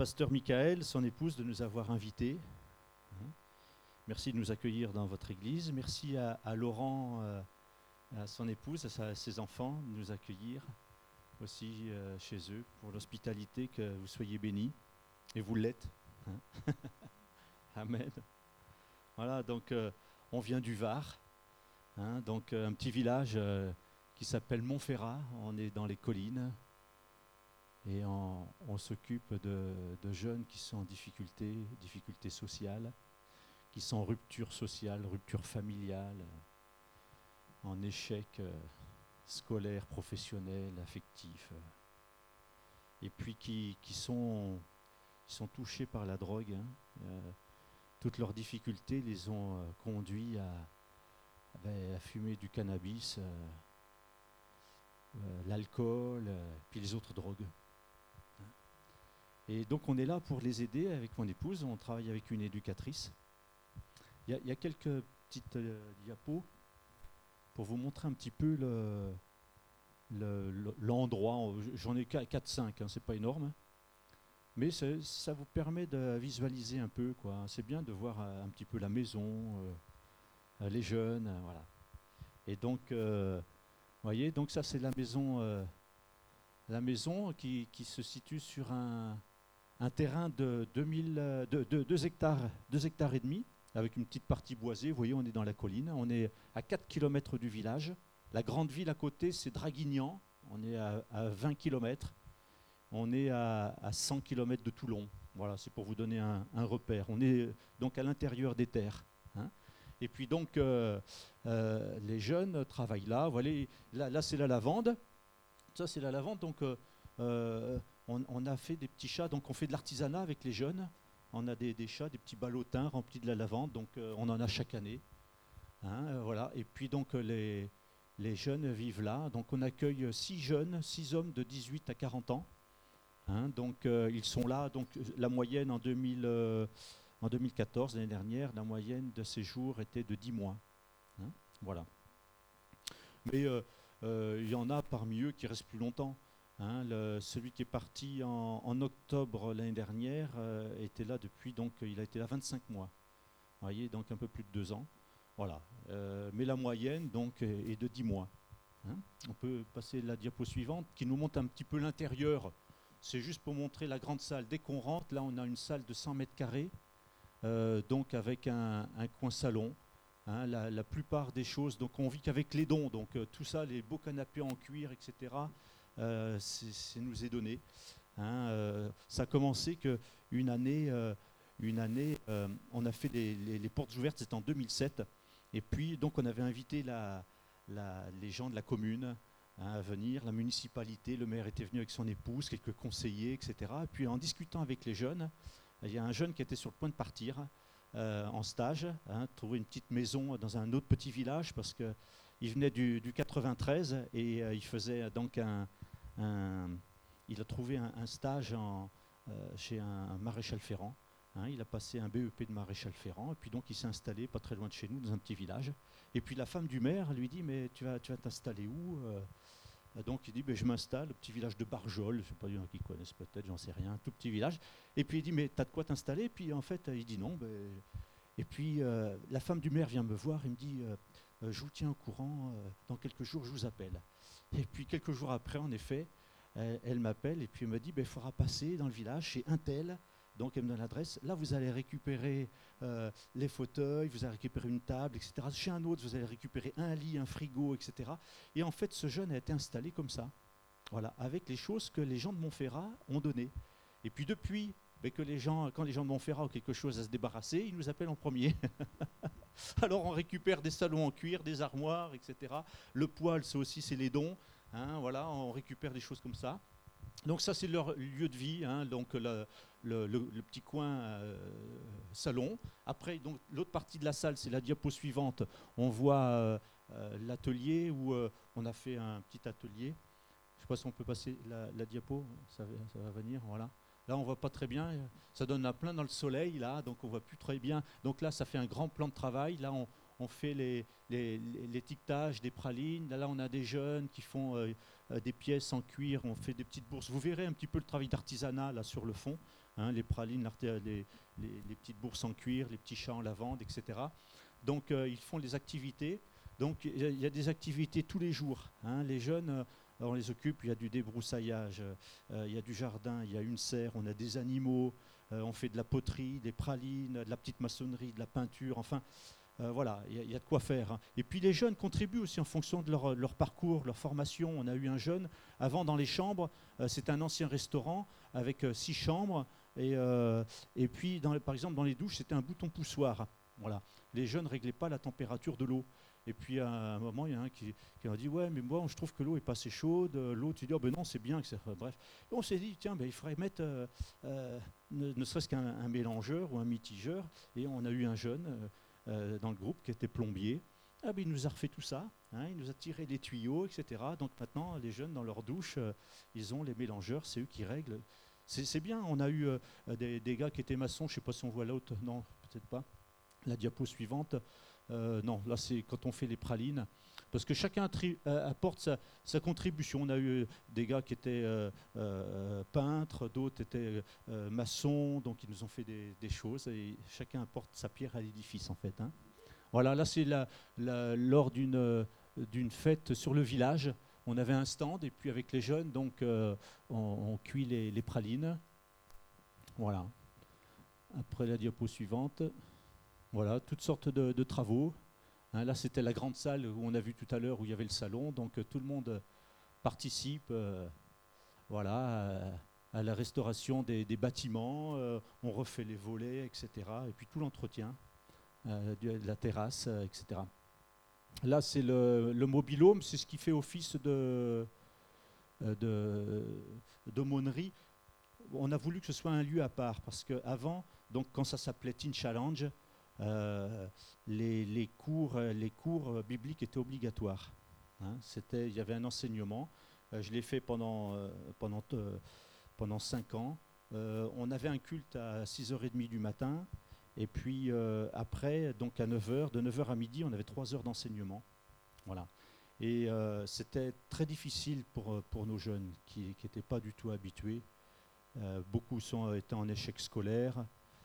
pasteur Michael, son épouse, de nous avoir invités. Merci de nous accueillir dans votre église. Merci à Laurent, à son épouse, à ses enfants, de nous accueillir aussi chez eux pour l'hospitalité, que vous soyez bénis. Et vous l'êtes. Amen. Voilà, donc on vient du Var, donc un petit village qui s'appelle Montferrat. On est dans les collines et on s'occupe de jeunes qui sont en difficultés sociales, qui sont en rupture sociale, rupture familiale, en échec scolaire, professionnel, affectif, et puis qui sont touchés par la drogue. Toutes leurs difficultés les ont conduits à fumer du cannabis, l'alcool, puis les autres drogues. Et donc on est là pour les aider avec mon épouse. On travaille avec une éducatrice. Il y a quelques petites diapos pour vous montrer un petit peu l'endroit. J'en ai 4-5, c'est pas énorme. Mais ça vous permet de visualiser un peu, quoi. C'est bien de voir un petit peu la maison, les jeunes, voilà. Et donc, voyez, donc ça c'est la maison qui se situe sur un terrain de 2 hectares, 2 hectares et demi, avec une petite partie boisée. Vous voyez, on est dans la colline. On est à 4 km du village. La grande ville à côté, c'est Draguignan. On est à 20 km. On est à 100 km de Toulon. Voilà, c'est pour vous donner un repère. On est donc à l'intérieur des terres. Et puis donc, les jeunes travaillent là. Voilà, là c'est la lavande. Ça, c'est la lavande. Donc, on a fait des petits chats. Donc, on fait de l'artisanat avec les jeunes. On a des chats, des petits ballotins remplis de la lavande. Donc, on en a chaque année. Voilà. Et puis, donc, les jeunes vivent là. Donc, on accueille 6 hommes de 18 à 40 ans. Donc, ils sont là. Donc, la moyenne en 2014, l'année dernière, la moyenne de séjour était de 10 mois. Voilà. Mais il y en a parmi eux qui restent plus longtemps. Celui qui est parti en octobre l'année dernière était là depuis, donc il a été là 25 mois. Vous voyez, donc un peu plus de 2 ans. Voilà. Mais la moyenne donc est de 10 mois. On peut passer la diapo suivante qui nous montre un petit peu l'intérieur. C'est juste pour montrer la grande salle. Dès qu'on rentre, là on a une salle de 100 mètres carrés, donc avec un coin salon. La plupart des choses, donc on vit qu'avec les dons, donc tout ça, les beaux canapés en cuir, etc., c'est nous est donné. Ça a commencé qu'une année, on a fait les portes ouvertes, c'était en 2007, et puis donc on avait invité les gens de la commune à venir, la municipalité, le maire était venu avec son épouse, quelques conseillers, etc. Et puis en discutant avec les jeunes, il y a un jeune qui était sur le point de partir, en stage, trouver une petite maison dans un autre petit village parce qu'il venait du 93 et il faisait donc il a trouvé un stage chez un maréchal ferrant. Il a passé un BEP de maréchal ferrant et puis donc il s'est installé pas très loin de chez nous dans un petit village. Et puis la femme du maire lui dit mais tu vas t'installer où? Donc il dit je m'installe au petit village de Barjol, je ne sais pas, il y en a qui connaissent peut-être, j'en sais rien, un tout petit village. Et puis il dit mais t'as de quoi t'installer? Et puis en fait il dit non. Et puis la femme du maire vient me voir et me dit je vous tiens au courant, dans quelques jours je vous appelle. Et puis quelques jours après en effet elle m'appelle et puis elle me dit il faudra passer dans le village chez un tel. Donc elle me donne l'adresse. Là vous allez récupérer les fauteuils, vous allez récupérer une table, etc. Chez un autre vous allez récupérer un lit, un frigo, etc. Et en fait ce jeune a été installé comme ça, voilà, avec les choses que les gens de Montferrat ont données. Et puis depuis quand les gens de Montferrat ont quelque chose à se débarrasser, ils nous appellent en premier. Alors on récupère des salons en cuir, des armoires, etc. Le poêle, c'est les dons. Voilà, on récupère des choses comme ça. Donc ça c'est leur lieu de vie, donc le petit coin salon. Après donc l'autre partie de la salle, c'est la diapo suivante. On voit l'atelier où on a fait un petit atelier. Je ne sais pas si on peut passer la diapo, ça va venir, voilà. Là on ne voit pas très bien, ça donne à plein dans le soleil là, donc on ne voit plus très bien. Donc là ça fait un grand plan de travail. Là on fait l'étiquetage des pralines. Là on a des jeunes qui font des pièces en cuir, on fait des petites bourses. Vous verrez un petit peu le travail d'artisanat là sur le fond. hein, les pralines, les petites bourses en cuir, les petits chats en lavande, etc. Donc ils font des activités. Donc il y a des activités tous les jours, hein. Les jeunes, on les occupe, il y a du débroussaillage, il y a du jardin, il y a une serre, on a des animaux, on fait de la poterie, des pralines, de la petite maçonnerie, de la peinture, enfin voilà, il y a de quoi faire, hein. Et puis les jeunes contribuent aussi en fonction de leur parcours, leur formation. On a eu un jeune, avant dans les chambres, c'était un ancien restaurant avec 6 chambres, et puis par exemple dans les douches, c'était un bouton poussoir. Voilà. Les jeunes ne réglaient pas la température de l'eau. Et puis à un moment, il y en a un qui a dit ouais, mais moi je trouve que l'eau est pas assez chaude. L'autre il dit oh, ben non, c'est bien que ça. Bref. Et on s'est dit tiens, ben, il faudrait mettre ne serait-ce qu'un mélangeur ou un mitigeur. Et on a eu un jeune dans le groupe qui était plombier. Ah, ben, il nous a refait tout ça, hein, il nous a tiré les tuyaux, etc. Donc maintenant, les jeunes dans leur douche, ils ont les mélangeurs, c'est eux qui règlent. C'est bien, on a eu des gars qui étaient maçons, je ne sais pas si on voit l'autre, non, peut-être pas. La diapo suivante. Non, là c'est quand on fait les pralines, parce que chacun apporte sa contribution. On a eu des gars qui étaient peintres, d'autres étaient maçons, donc ils nous ont fait des choses, et chacun apporte sa pierre à l'édifice en fait, hein. Voilà, là c'est lors d'une fête sur le village. On avait un stand, et puis avec les jeunes, donc on cuit les pralines. Voilà. Après la diapo suivante. Voilà, toutes sortes de travaux. Hein, là, c'était la grande salle où on a vu tout à l'heure où il y avait le salon. Donc, tout le monde participe voilà, à la restauration des bâtiments. On refait les volets, etc. Et puis tout l'entretien de la terrasse, etc. Là, c'est le mobil-home. C'est ce qui fait office d'aumônerie. On a voulu que ce soit un lieu à part parce qu'avant, donc quand ça s'appelait Teen Challenge, les cours bibliques étaient obligatoires, hein. Il y avait un enseignement. Je l'ai fait pendant 5 ans. On avait un culte à 6h30 du matin. Et puis après, donc à 9h, de 9h à midi, on avait 3 heures d'enseignement. Voilà. Et c'était très difficile pour nos jeunes qui n'étaient pas du tout habitués. Beaucoup étaient en échec scolaire.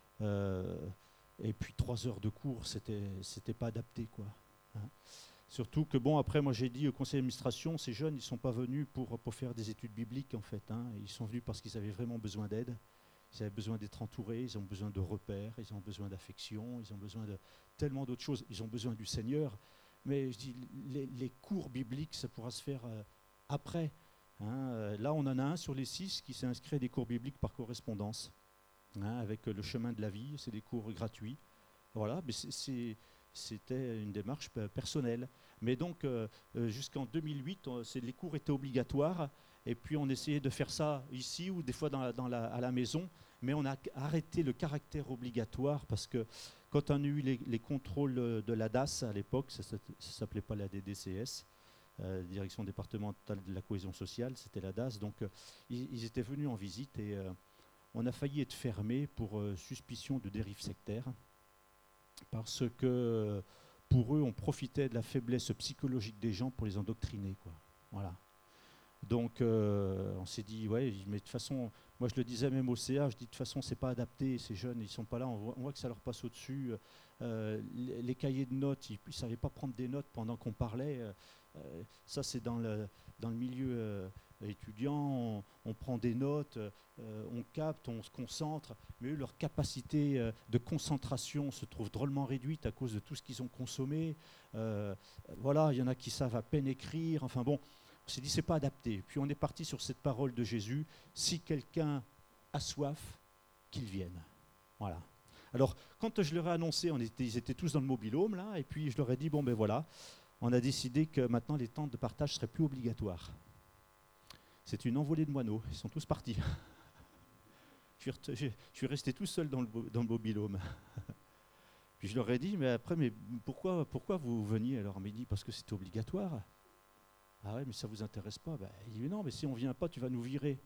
Et puis 3 heures de cours, c'était pas adapté, quoi, hein. Surtout que bon, après moi j'ai dit au conseil d'administration, ces jeunes ils sont pas venus pour faire des études bibliques en fait, hein. Ils sont venus parce qu'ils avaient vraiment besoin d'aide, ils avaient besoin d'être entourés, ils ont besoin de repères, ils ont besoin d'affection, ils ont besoin de tellement d'autres choses, ils ont besoin du Seigneur. Mais je dis les cours bibliques ça pourra se faire après, hein. Là on en a un sur les 6 qui s'est inscrit à des cours bibliques par correspondance. Hein, avec le chemin de la vie, c'est des cours gratuits. Voilà, mais c'était une démarche personnelle. Mais donc, jusqu'en 2008, les cours étaient obligatoires, et puis on essayait de faire ça ici ou des fois à la maison, mais on a arrêté le caractère obligatoire parce que quand on a eu les contrôles de la DAS à l'époque, ça ne s'appelait pas la DDCS, Direction départementale de la cohésion sociale, c'était la DAS, donc ils étaient venus en visite et on a failli être fermé pour suspicion de dérive sectaire, parce que pour eux, on profitait de la faiblesse psychologique des gens pour les endoctriner, quoi. Voilà. Donc on s'est dit, ouais, mais de toute façon, moi je le disais même au CA, je dis de toute façon, c'est pas adapté, ces jeunes, ils sont pas là, on voit que ça leur passe au-dessus. Les cahiers de notes, ils ne savaient pas prendre des notes pendant qu'on parlait. Ça, c'est dans le milieu étudiant, on prend des notes, on capte, on se concentre, mais eux, leur capacité de concentration se trouve drôlement réduite à cause de tout ce qu'ils ont consommé. Voilà, il y en a qui savent à peine écrire, enfin bon, on s'est dit c'est pas adapté. Puis on est parti sur cette parole de Jésus, si quelqu'un a soif, qu'il vienne. Voilà. Alors, quand je leur ai annoncé, ils étaient tous dans le mobil-home, là, et puis je leur ai dit, bon ben voilà, on a décidé que maintenant les temps de partage ne seraient plus obligatoires. C'est une envolée de moineaux, ils sont tous partis. Je suis resté tout seul dans le mobil-home. Puis je leur ai dit, mais pourquoi vous veniez alors à midi? Parce que c'était obligatoire. Ah ouais, mais ça ne vous intéresse pas? Ben, il dit, mais non, mais si on ne vient pas, tu vas nous virer.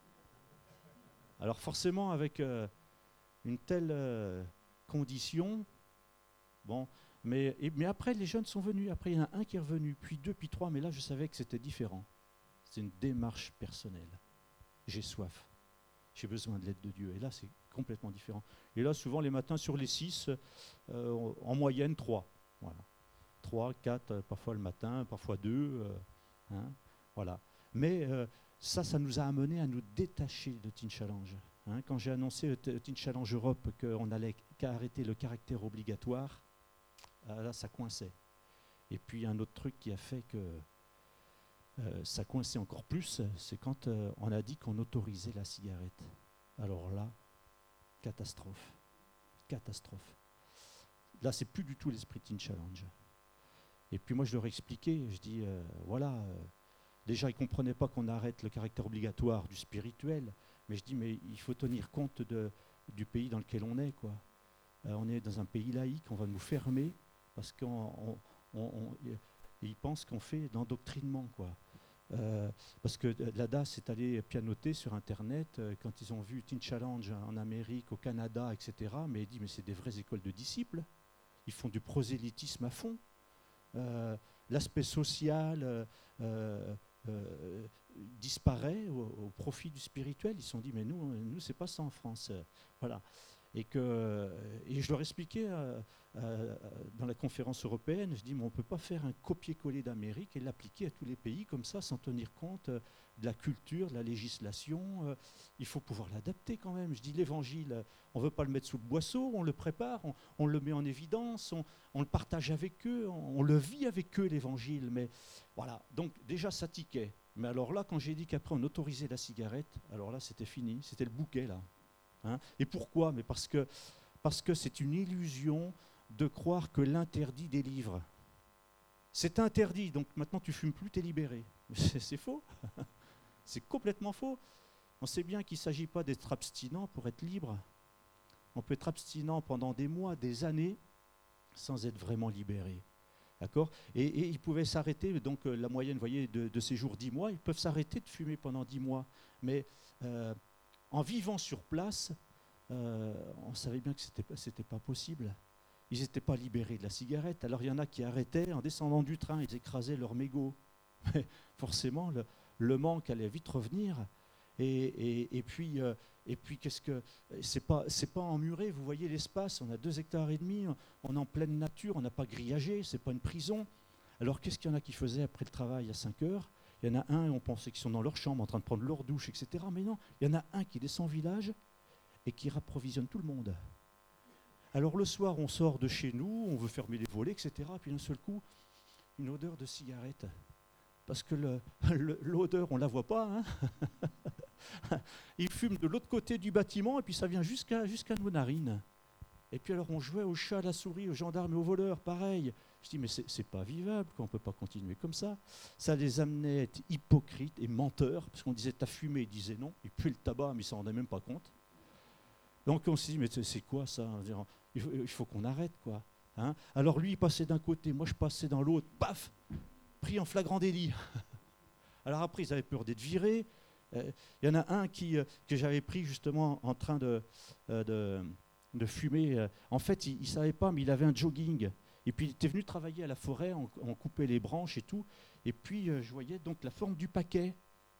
Alors forcément, avec une telle condition, bon, mais après, les jeunes sont venus. Après, il y en a un qui est revenu, puis 2, puis 3, mais là, je savais que c'était différent. C'est une démarche personnelle. J'ai soif. J'ai besoin de l'aide de Dieu. Et là, complètement différent. Et là, souvent, les matins, sur les 6, en moyenne, 3. Voilà. 3, 4, parfois le matin, parfois 2. Hein, voilà. Mais ça nous a amené à nous détacher de Teen Challenge. Hein. Quand j'ai annoncé au Teen Challenge Europe qu'on allait arrêter le caractère obligatoire, là, ça coinçait. Et puis, un autre truc qui a fait que ça coinçait encore plus, c'est quand on a dit qu'on autorisait la cigarette. Alors là, catastrophe. Catastrophe. Là, c'est plus du tout l'esprit Teen Challenge. Et puis moi, je leur ai expliqué, je dis, déjà, ils ne comprenaient pas qu'on arrête le caractère obligatoire du spirituel, mais je dis, mais il faut tenir compte du pays dans lequel on est, quoi. On est dans un pays laïque, on va nous fermer, parce qu'ils pensent qu'on fait d'endoctrinement, quoi. Parce que la DAS est allée pianoter sur Internet quand ils ont vu Teen Challenge en Amérique, au Canada, etc. Mais il dit, mais c'est des vraies écoles de disciples. Ils font du prosélytisme à fond. L'aspect social disparaît au profit du spirituel. Ils se sont dit, mais nous c'est pas ça en France. Voilà. Et je leur expliquais dans la conférence européenne, je dis, mais on ne peut pas faire un copier-coller d'Amérique et l'appliquer à tous les pays comme ça, sans tenir compte de la culture, de la législation. Il faut pouvoir l'adapter quand même. Je dis, l'évangile, on ne veut pas le mettre sous le boisseau, on le prépare, on le met en évidence, on le partage avec eux, on le vit avec eux, l'évangile. Mais voilà, donc déjà ça tiquait. Mais alors là, quand j'ai dit qu'après on autorisait la cigarette, alors là c'était fini, c'était le bouquet là. Hein. Et pourquoi? Mais parce que c'est une illusion de croire que l'interdit délivre. C'est interdit, donc maintenant tu fumes plus, tu es libéré. C'est faux. C'est complètement faux. On sait bien qu'il ne s'agit pas d'être abstinent pour être libre. On peut être abstinent pendant des mois, des années, sans être vraiment libéré. D'accord? Et ils pouvaient s'arrêter, donc la moyenne, vous voyez, de ces jours 10 mois, ils peuvent s'arrêter de fumer pendant 10 mois. Mais en vivant sur place, on savait bien que ce n'était pas possible. Ils n'étaient pas libérés de la cigarette. Alors il y en a qui arrêtaient, en descendant du train, ils écrasaient leur mégot. Mais forcément, le manque allait vite revenir. Et puis qu'est-ce que c'est pas emmuré. Vous voyez l'espace, on a 2,5 hectares, on est en pleine nature, on n'a pas grillagé, c'est pas une prison. Alors qu'est-ce qu'il y en a qui faisaient après le travail à 5 heures? Il y en a un, on pensait qu'ils sont dans leur chambre en train de prendre leur douche, etc. Mais non, il y en a un qui descend au village et qui rapprovisionne tout le monde. Alors le soir, on sort de chez nous, on veut fermer les volets, etc. Puis d'un seul coup, une odeur de cigarette. Parce que l'odeur, on ne la voit pas. Hein. Il fume de l'autre côté du bâtiment et puis ça vient jusqu'à nos narines. Et puis alors on jouait au chat, à la souris, aux gendarmes et aux voleurs, pareil. Je dis mais c'est pas vivable, on ne peut pas continuer comme ça. Ça les amenait à être hypocrites et menteurs, parce qu'on disait t'as fumé, ils disaient non, ils puaient le tabac mais ils ne s'en rendaient même pas compte. Donc on s'est dit mais c'est quoi ça? Il faut qu'on arrête quoi. Hein. Alors lui il passait d'un côté, moi je passais dans l'autre, paf, pris en flagrant délit. Alors après ils avaient peur d'être virés. Il y en a un que j'avais pris justement en train de fumer. En fait, il ne savait pas, mais il avait un jogging. Et puis, il était venu travailler à la forêt, on coupait les branches et tout. Et puis, je voyais donc la forme du paquet.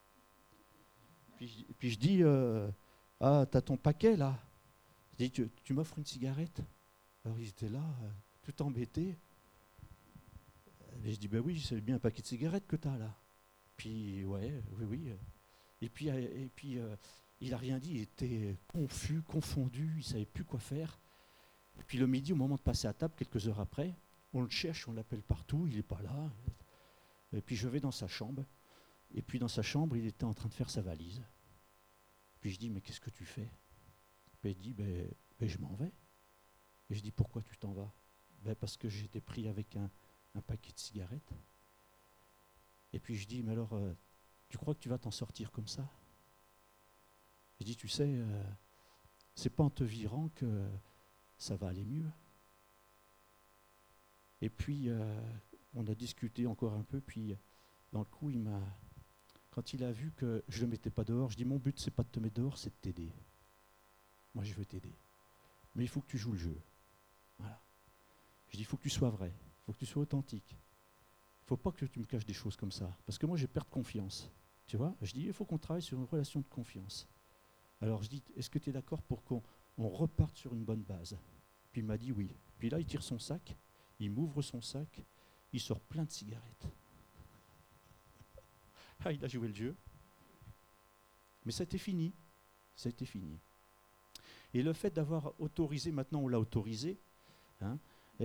Puis je dis, ah, t'as ton paquet, là. Je dis, tu m'offres une cigarette? Alors, ils étaient là, tout embêtés. Et je dis, ben oui, c'est bien un paquet de cigarettes que t'as, là. Puis, ouais, oui. Et puis il n'a rien dit, il était confus, confondu, il ne savait plus quoi faire. Et puis le midi, au moment de passer à table, quelques heures après, on le cherche, on l'appelle partout, il n'est pas là. Et puis je vais dans sa chambre, et puis dans sa chambre, il était en train de faire sa valise. Puis je dis, mais qu'est-ce que tu fais? Et il dit, ben, je m'en vais. Et je dis, pourquoi tu t'en vas? Ben, parce que j'étais pris avec un paquet de cigarettes. Et puis je dis, mais alors... tu crois que tu vas t'en sortir comme ça? Je dis, tu sais, c'est pas en te virant que ça va aller mieux. Et puis, on a discuté encore un peu, puis dans le coup, quand il a vu que je ne le mettais pas dehors, je dis, mon but, c'est pas de te mettre dehors, c'est de t'aider. Moi, je veux t'aider. Mais il faut que tu joues le jeu. Voilà. Je dis, il faut que tu sois vrai, il faut que tu sois authentique. Il ne faut pas que tu me caches des choses comme ça, parce que moi, j'ai perdu confiance. Tu vois, je dis, il faut qu'on travaille sur une relation de confiance. Alors je dis, est-ce que tu es d'accord pour qu'on on reparte sur une bonne base. Puis il m'a dit oui. Puis là, il tire son sac, il m'ouvre son sac, il sort plein de cigarettes. Ah, il a joué le jeu. Mais ça a été fini. Ça a été fini. Et le fait d'avoir autorisé, maintenant on l'a autorisé, hein,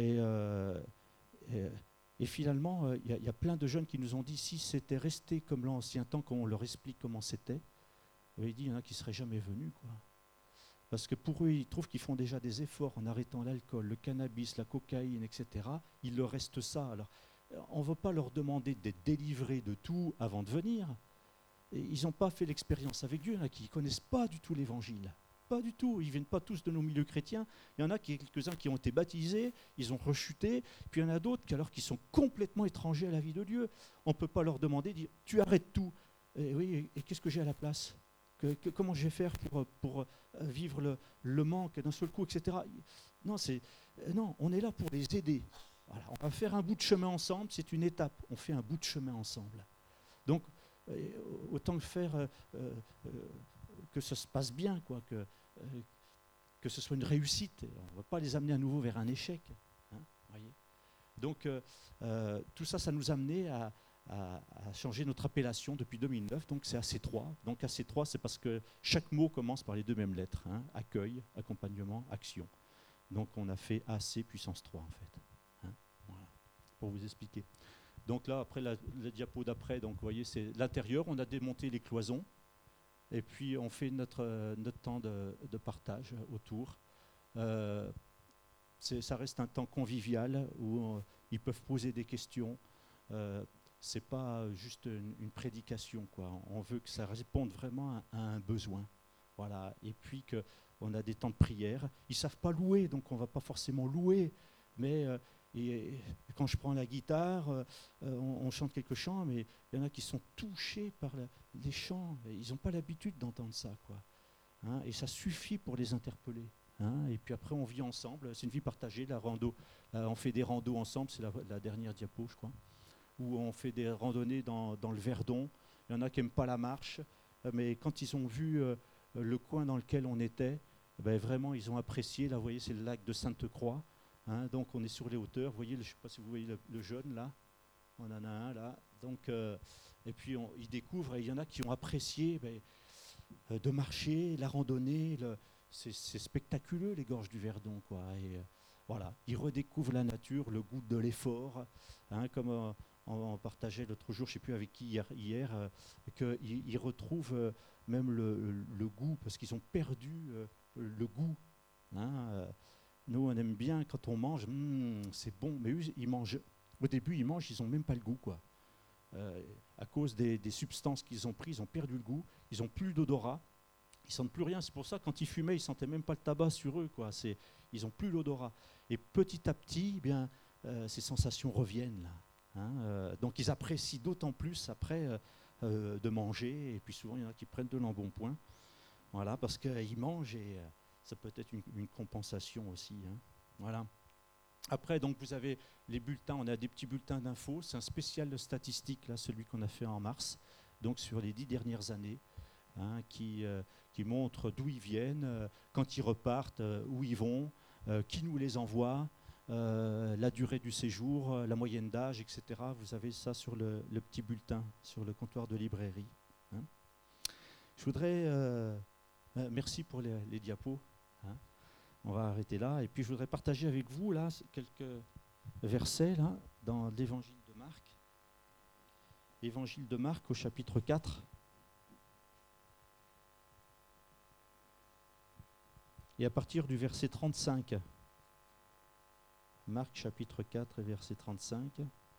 et finalement, il y a plein de jeunes qui nous ont dit, si c'était resté comme l'ancien temps, qu'on leur explique comment c'était, il dit, il y en a qui ne seraient jamais venus, quoi. Parce que pour eux, ils trouvent qu'ils font déjà des efforts en arrêtant l'alcool, le cannabis, la cocaïne, etc. Il leur reste ça. Alors, on ne veut pas leur demander d'être délivrés de tout avant de venir. Et ils n'ont pas fait l'expérience avec Dieu, il y en a qui ne connaissent pas du tout l'évangile. Pas du tout, ils ne viennent pas tous de nos milieux chrétiens. Il y en a quelques-uns qui ont été baptisés, ils ont rechuté, puis il y en a d'autres qui sont complètement étrangers à la vie de Dieu. On ne peut pas leur demander, dire, tu arrêtes tout. Et oui, et qu'est-ce que j'ai à la place? Comment je vais faire pour vivre le manque d'un seul coup, etc. Non, non, on est là pour les aider. Voilà, on va faire un bout de chemin ensemble, c'est une étape, on fait un bout de chemin ensemble. Donc, autant le faire que ça se passe bien, quoi, que ce soit une réussite. On ne va pas les amener à nouveau vers un échec. Hein, voyez. Donc, tout ça, ça nous a amené à changer notre appellation depuis 2009. Donc, c'est AC3. Donc, AC3, c'est parce que chaque mot commence par les deux mêmes lettres. Hein, accueil, accompagnement, action. Donc, on a fait AC puissance 3, en fait. Hein, voilà, pour vous expliquer. Donc là, après, la diapo d'après, donc vous voyez, c'est l'intérieur. On a démonté les cloisons. Et puis, on fait notre temps de partage autour. Ça reste un temps convivial où ils peuvent poser des questions. Ce n'est pas juste une prédication, quoi. On veut que ça réponde vraiment à un besoin. Voilà. Et puis, qu'on a des temps de prière. Ils ne savent pas louer, donc on ne va pas forcément louer. Mais quand je prends la guitare, on chante quelques chants, mais il y en a qui sont touchés par les chants. Ils n'ont pas l'habitude d'entendre ça, quoi. Hein, et ça suffit pour les interpeller. Hein, et puis après, on vit ensemble. C'est une vie partagée, la rando. On fait des randos ensemble, c'est la dernière diapo, je crois. Où on fait des randonnées dans le Verdon. Il y en a qui n'aiment pas la marche, mais quand ils ont vu le coin dans lequel on était, ben vraiment, ils ont apprécié. Là, vous voyez, c'est le lac de Sainte-Croix. Hein, donc, on est sur les hauteurs. Vous voyez, je ne sais pas si vous voyez le jaune, là. On en a un, là. Donc, et puis, ils découvrent, et il y en a qui ont apprécié de marcher, la randonnée. C'est spectaculaire, les gorges du Verdon, quoi. Et voilà, ils redécouvrent la nature, le goût de l'effort. Hein, comme on partageait l'autre jour, je ne sais plus avec qui hier qu'ils retrouvent même le goût, parce qu'ils ont perdu le goût. Hein, nous, on aime bien quand on mange, c'est bon, mais eux, ils mangent. Au début, ils mangent, ils n'ont même pas le goût, quoi. À cause des substances qu'ils ont prises, ils ont perdu le goût, ils n'ont plus d'odorat, ils ne sentent plus rien. C'est pour ça, quand ils fumaient, ils ne sentaient même pas le tabac sur eux, quoi. Ils n'ont plus l'odorat. Et petit à petit, eh bien, ces sensations reviennent, là. Hein, donc ils apprécient d'autant plus après de manger, et puis souvent il y en a qui prennent de l'embonpoint, voilà, parce qu'ils mangent et ça peut être une compensation aussi. Hein, voilà. Après, donc vous avez les bulletins, on a des petits bulletins d'infos, c'est un spécial statistique, là, celui qu'on a fait en mars, donc sur les 10 dernières années, hein, qui montre d'où ils viennent, quand ils repartent, où ils vont, qui nous les envoie. La durée du séjour, la moyenne d'âge, etc. Vous avez ça sur le petit bulletin, sur le comptoir de librairie. Hein. Je voudrais... merci pour les diapos. Hein. On va arrêter là. Et puis je voudrais partager avec vous là, quelques versets là, dans l'évangile de Marc. Évangile de Marc au chapitre 4. Et à partir du verset 35... Marc chapitre 4 verset 35.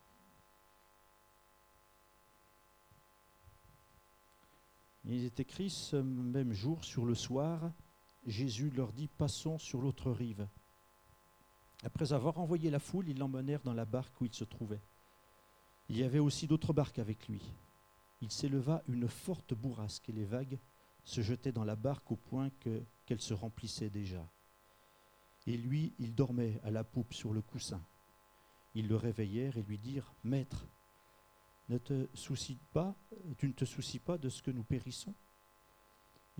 Il est écrit ce même jour, sur le soir, Jésus leur dit, passons sur l'autre rive. Après avoir envoyé la foule, ils l'emmenèrent dans la barque où il se trouvait. Il y avait aussi d'autres barques avec lui. Il s'éleva une forte bourrasque et les vagues se jetaient dans la barque au point qu'elle se remplissait déjà. Et lui, il dormait à la poupe sur le coussin. Ils le réveillèrent et lui dirent, « Maître, tu ne te soucies pas de ce que nous périssons ?»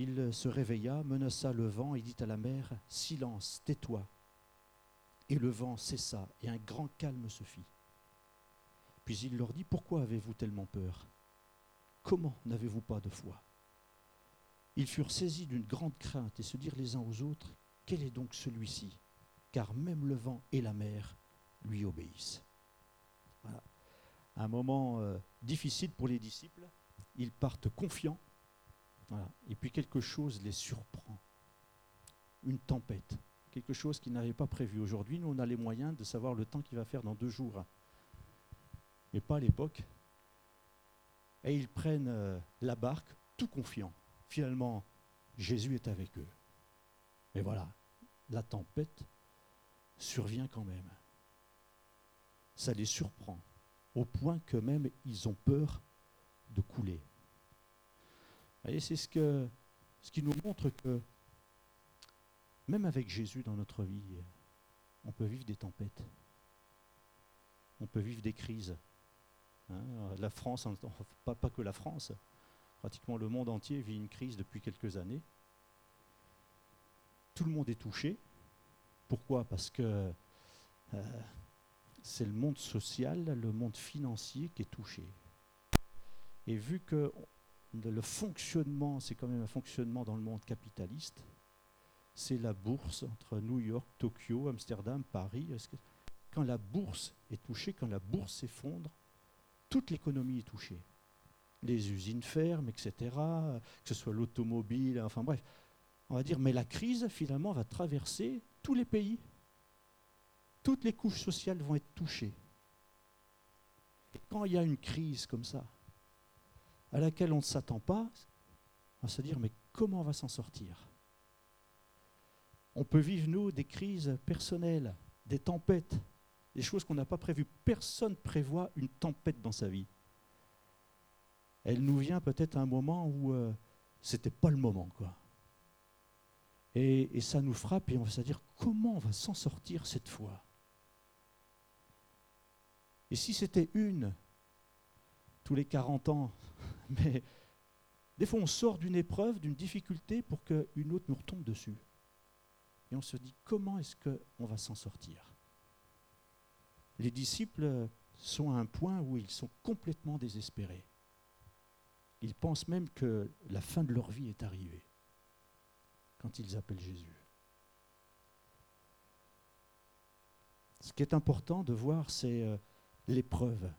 il se réveilla, menaça le vent et dit à la mer, « Silence, tais-toi !» Et le vent cessa, et un grand calme se fit. Puis il leur dit, « Pourquoi avez-vous tellement peur? Comment n'avez-vous pas de foi ?» Ils furent saisis d'une grande crainte et se dirent les uns aux autres, « Quel est donc celui-ci? Car même le vent et la mer lui obéissent. » Voilà. Un moment difficile pour les disciples, ils partent confiants, voilà. Et puis quelque chose les surprend, une tempête, quelque chose qu'ils n'avaient pas prévu. Aujourd'hui, nous on a les moyens de savoir le temps qu'il va faire dans 2 jours, mais pas à l'époque. Et ils prennent la barque tout confiants. Finalement, Jésus est avec eux. Mais voilà, la tempête survient quand même. Ça les surprend, au point que même ils ont peur de couler. Vous voyez, c'est ce qui nous montre que même avec Jésus dans notre vie, on peut vivre des tempêtes. On peut vivre des crises. La France, pas que la France, pratiquement le monde entier vit une crise depuis quelques années. Tout le monde est touché. Pourquoi? Parce que c'est le monde social, le monde financier qui est touché. Et vu que le fonctionnement, c'est quand même un fonctionnement dans le monde capitaliste, c'est la bourse entre New York, Tokyo, Amsterdam, Paris. Quand la bourse est touchée, quand la bourse s'effondre, toute l'économie est touchée. Les usines ferment, etc., que ce soit l'automobile, enfin bref. On va dire, mais la crise, finalement, va traverser tous les pays. Toutes les couches sociales vont être touchées. Et quand il y a une crise comme ça, à laquelle on ne s'attend pas, on va se dire, mais comment on va s'en sortir? On peut vivre, nous, des crises personnelles, des tempêtes, des choses qu'on n'a pas prévues. Personne ne prévoit une tempête dans sa vie. Elle nous vient peut-être à un moment où ce n'était pas le moment, quoi. Et ça nous frappe et on va se dire, comment on va s'en sortir cette fois? Et si c'était une, tous les 40 ans, mais des fois on sort d'une épreuve, d'une difficulté pour qu'une autre nous retombe dessus. Et on se dit, comment est-ce qu'on va s'en sortir? Les disciples sont à un point où ils sont complètement désespérés. Ils pensent même que la fin de leur vie est arrivée quand ils appellent Jésus. Ce qui est important de voir, c'est l'épreuve.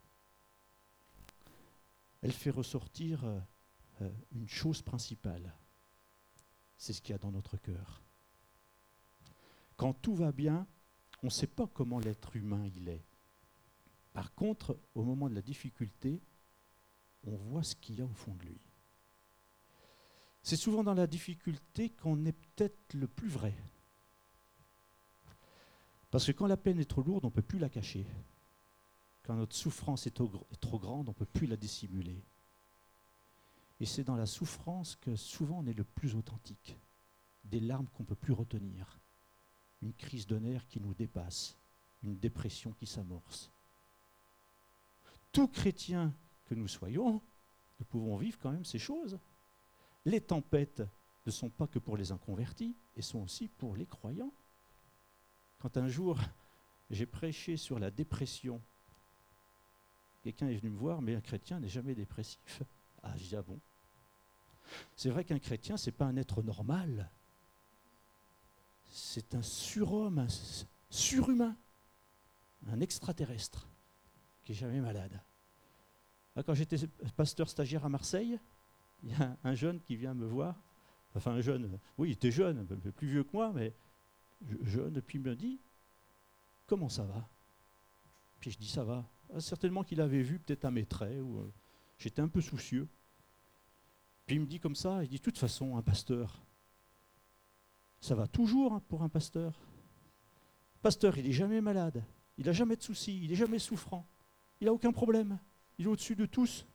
Elle fait ressortir une chose principale. C'est ce qu'il y a dans notre cœur. Quand tout va bien, on ne sait pas comment l'être humain il est. Par contre, au moment de la difficulté, on voit ce qu'il y a au fond de lui. C'est souvent dans la difficulté qu'on est peut-être le plus vrai. Parce que quand la peine est trop lourde, on ne peut plus la cacher. Quand notre souffrance est trop grande, on ne peut plus la dissimuler. Et c'est dans la souffrance que souvent on est le plus authentique. Des larmes qu'on ne peut plus retenir. Une crise de nerfs qui nous dépasse. Une dépression qui s'amorce. Tout chrétien que nous soyons, nous pouvons vivre quand même ces choses. Les tempêtes ne sont pas que pour les inconvertis, elles sont aussi pour les croyants. Quand un jour, j'ai prêché sur la dépression, quelqu'un est venu me voir, mais un chrétien n'est jamais dépressif. Ah, je dis, ah bon? C'est vrai qu'un chrétien, ce n'est pas un être normal. C'est un surhomme, un surhumain, un extraterrestre qui n'est jamais malade. Quand j'étais pasteur stagiaire à Marseille, il y a un jeune qui vient me voir, enfin un jeune, oui, il était jeune, un peu plus vieux que moi, mais jeune, puis il me dit, comment ça va? Puis je dis, ça va. Certainement qu'il avait vu peut-être un maîtrait, ou j'étais un peu soucieux. Puis il me dit comme ça, il dit, de toute façon, un pasteur, ça va toujours pour un pasteur. Le pasteur, il n'est jamais malade, il n'a jamais de soucis, il n'est jamais souffrant, il n'a aucun problème, il est au-dessus de tous.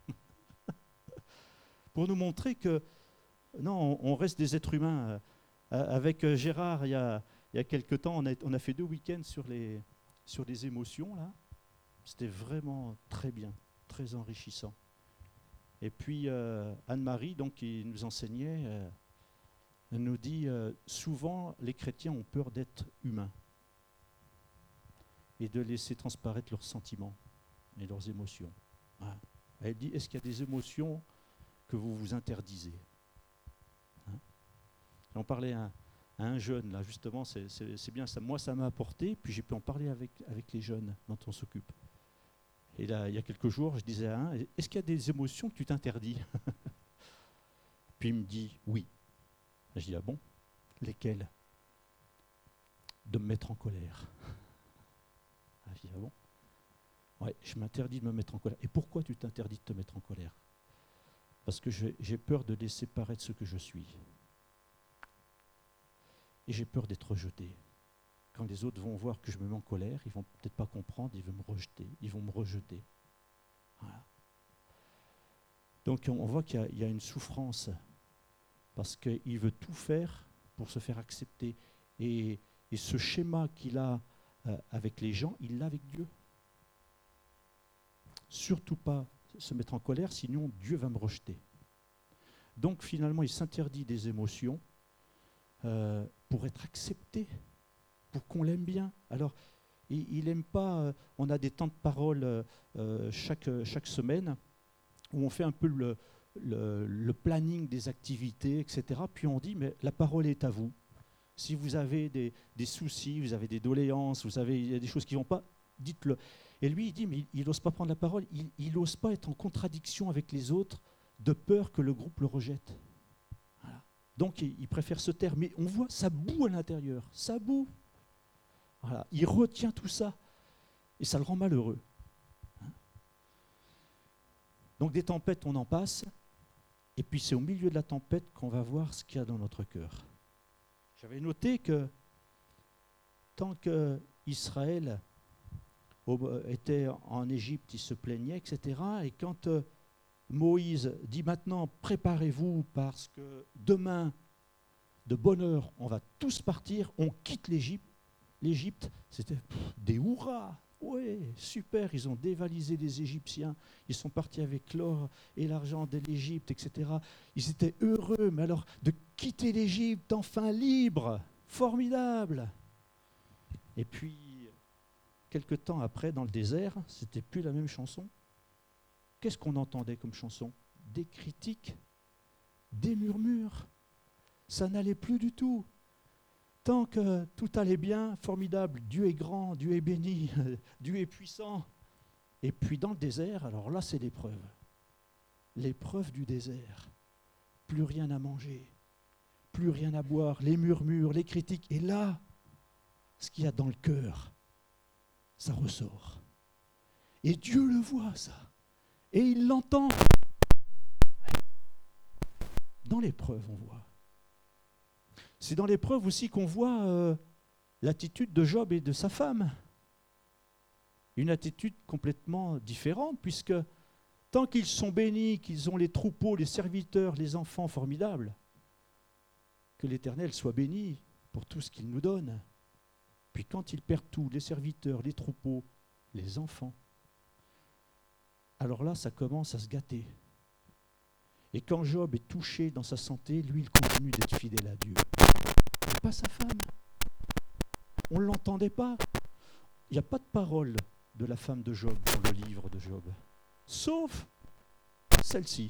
Pour nous montrer que, non, on reste des êtres humains. Avec Gérard, il y a quelque temps, on a fait 2 week-ends sur les émotions, là. C'était vraiment très bien, très enrichissant. Et puis Anne-Marie, donc, qui nous enseignait, elle nous dit souvent les chrétiens ont peur d'être humains et de laisser transparaître leurs sentiments et leurs émotions. Voilà. Elle dit, est-ce qu'il y a des émotions que vous vous interdisez, hein? On parlait à un jeune, là, justement, c'est bien ça. Moi, ça m'a apporté, puis j'ai pu en parler avec les jeunes dont on s'occupe. Et là, il y a quelques jours, je disais à un, est-ce qu'il y a des émotions que tu t'interdis? Puis il me dit, oui. Je dis, ah bon? Lesquelles? De me mettre en colère. Je dis, ah bon? Ouais, je m'interdis de me mettre en colère. Et pourquoi tu t'interdis de te mettre en colère? Parce que j'ai peur de laisser paraître ce que je suis. Et j'ai peur d'être rejeté. Quand les autres vont voir que je me mets en colère, ils vont peut-être pas comprendre, ils vont me rejeter. Voilà. Donc on voit qu'il y a une souffrance, parce qu'il veut tout faire pour se faire accepter. Et ce schéma qu'il a avec les gens, il l'a avec Dieu. Surtout pas se mettre en colère, sinon Dieu va me rejeter. Donc finalement, il s'interdit des émotions pour être accepté, pour qu'on l'aime bien. Alors, il n'aime pas, on a des temps de parole chaque semaine, où on fait un peu le planning des activités, etc. Puis on dit, mais la parole est à vous. Si vous avez des soucis, vous avez des doléances, il y a des choses qui ne vont pas, dites-le. Et lui, il dit, mais il n'ose pas prendre la parole, il n'ose pas être en contradiction avec les autres, de peur que le groupe le rejette. Voilà. Donc il préfère se taire, mais on voit, ça boue à l'intérieur, ça boue. Voilà. Il retient tout ça, et ça le rend malheureux. Donc des tempêtes, on en passe, et puis c'est au milieu de la tempête qu'on va voir ce qu'il y a dans notre cœur. J'avais noté que tant qu'Israël était en Égypte, il se plaignait, etc. Et quand Moïse dit maintenant, préparez-vous parce que demain, de bonne heure, on va tous partir, on quitte l'Égypte, c'était des hurrahs. Oui, super, ils ont dévalisé les Égyptiens, ils sont partis avec l'or et l'argent de l'Égypte, etc. Ils étaient heureux, mais alors de quitter l'Égypte, enfin libre, formidable. Et puis, quelque temps après, dans le désert, c'était plus la même chanson. Qu'est-ce qu'on entendait comme chanson? Des critiques, des murmures. Ça n'allait plus du tout. Tant que tout allait bien, formidable, Dieu est grand, Dieu est béni, Dieu est puissant. Et puis dans le désert, alors là c'est l'épreuve. L'épreuve du désert. Plus rien à manger, plus rien à boire, les murmures, les critiques. Et là, ce qu'il y a dans le cœur, ça ressort. Et Dieu le voit, ça. Et il l'entend. Dans l'épreuve, on voit. C'est dans l'épreuve aussi qu'on voit l'attitude de Job et de sa femme. Une attitude complètement différente, puisque tant qu'ils sont bénis, qu'ils ont les troupeaux, les serviteurs, les enfants formidables, que l'Éternel soit béni pour tout ce qu'il nous donne. Puis quand il perd tout, les serviteurs, les troupeaux, les enfants, alors là, ça commence à se gâter. Et quand Job est touché dans sa santé, lui, il continue d'être fidèle à Dieu. Et pas sa femme. On ne l'entendait pas. Il n'y a pas de parole de la femme de Job dans le livre de Job. Sauf celle-ci.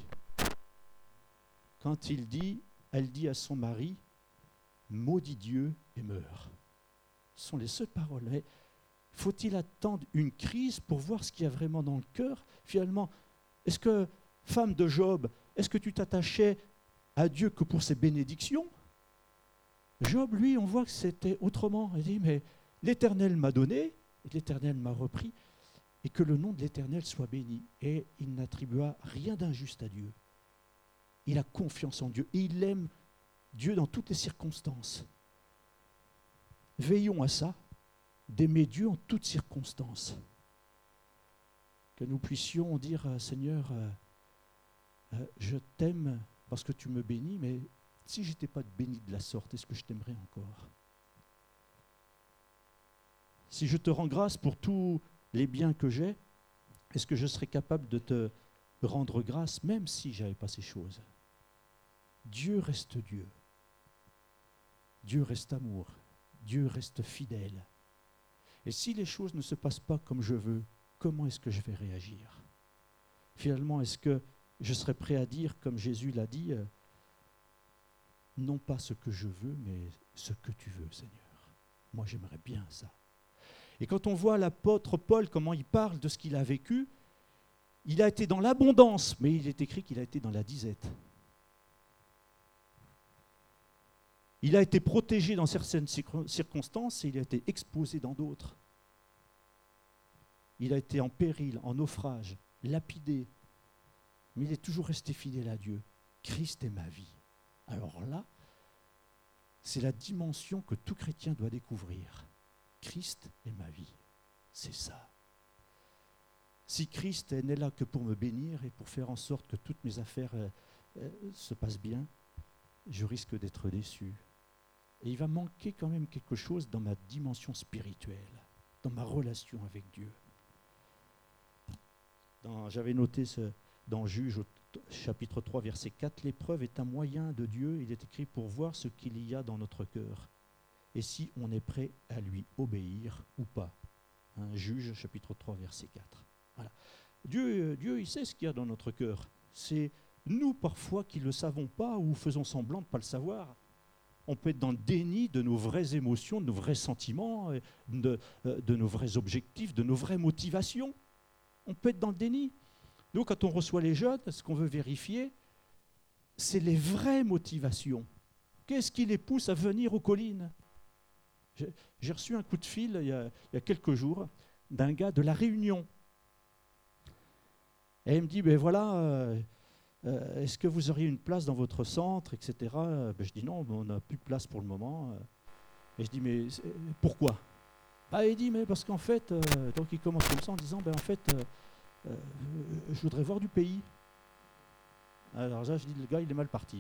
Quand elle dit à son mari, maudit Dieu et meurt. Ce sont les seules paroles. Mais faut-il attendre une crise pour voir ce qu'il y a vraiment dans le cœur? Finalement, est-ce que, femme de Job, est-ce que tu t'attachais à Dieu que pour ses bénédictions? Job, lui, on voit que c'était autrement. Il dit, mais l'Éternel m'a donné, et l'Éternel m'a repris, et que le nom de l'Éternel soit béni. Et il n'attribua rien d'injuste à Dieu. Il a confiance en Dieu, et il aime Dieu dans toutes les circonstances. Veillons à ça, d'aimer Dieu en toutes circonstances. Que nous puissions dire, Seigneur, je t'aime parce que tu me bénis, mais si je n'étais pas béni de la sorte, est-ce que je t'aimerais encore? Si je te rends grâce pour tous les biens que j'ai, est-ce que je serais capable de te rendre grâce même si je n'avais pas ces choses. Dieu reste Dieu. Dieu reste amour. Dieu reste fidèle. Et si les choses ne se passent pas comme je veux, comment est-ce que je vais réagir? Finalement, est-ce que je serais prêt à dire, comme Jésus l'a dit, non pas ce que je veux, mais ce que tu veux, Seigneur. Moi, j'aimerais bien ça. Et quand on voit l'apôtre Paul, comment il parle de ce qu'il a vécu, il a été dans l'abondance, mais il est écrit qu'il a été dans la disette. Il a été protégé dans certaines circonstances et il a été exposé dans d'autres. Il a été en péril, en naufrage, lapidé, mais il est toujours resté fidèle à Dieu. Christ est ma vie. Alors là, c'est la dimension que tout chrétien doit découvrir. Christ est ma vie. C'est ça. Si Christ n'est là que pour me bénir et pour faire en sorte que toutes mes affaires se passent bien, je risque d'être déçu. Et il va manquer quand même quelque chose dans ma dimension spirituelle, dans ma relation avec Dieu. J'avais noté dans Juge, chapitre 3, verset 4, l'épreuve est un moyen de Dieu, il est écrit pour voir ce qu'il y a dans notre cœur, et si on est prêt à lui obéir ou pas. Juge, chapitre 3, verset 4. Voilà. Dieu, il sait ce qu'il y a dans notre cœur. C'est nous, parfois, qui ne le savons pas ou faisons semblant de ne pas le savoir. On peut être dans le déni de nos vraies émotions, de nos vrais sentiments, de nos vrais objectifs, de nos vraies motivations. On peut être dans le déni. Nous, quand on reçoit les jeunes, ce qu'on veut vérifier, c'est les vraies motivations. Qu'est-ce qui les pousse à venir aux collines? J'ai reçu un coup de fil il y a quelques jours d'un gars de La Réunion. Et il me dit, ben voilà, est-ce que vous auriez une place dans votre centre, etc. Je dis non, on n'a plus de place pour le moment. Et je dis, mais pourquoi? Il dit, mais parce qu'en fait, donc il commence comme ça en disant, en fait, je voudrais voir du pays. Alors là, je dis, le gars, il est mal parti.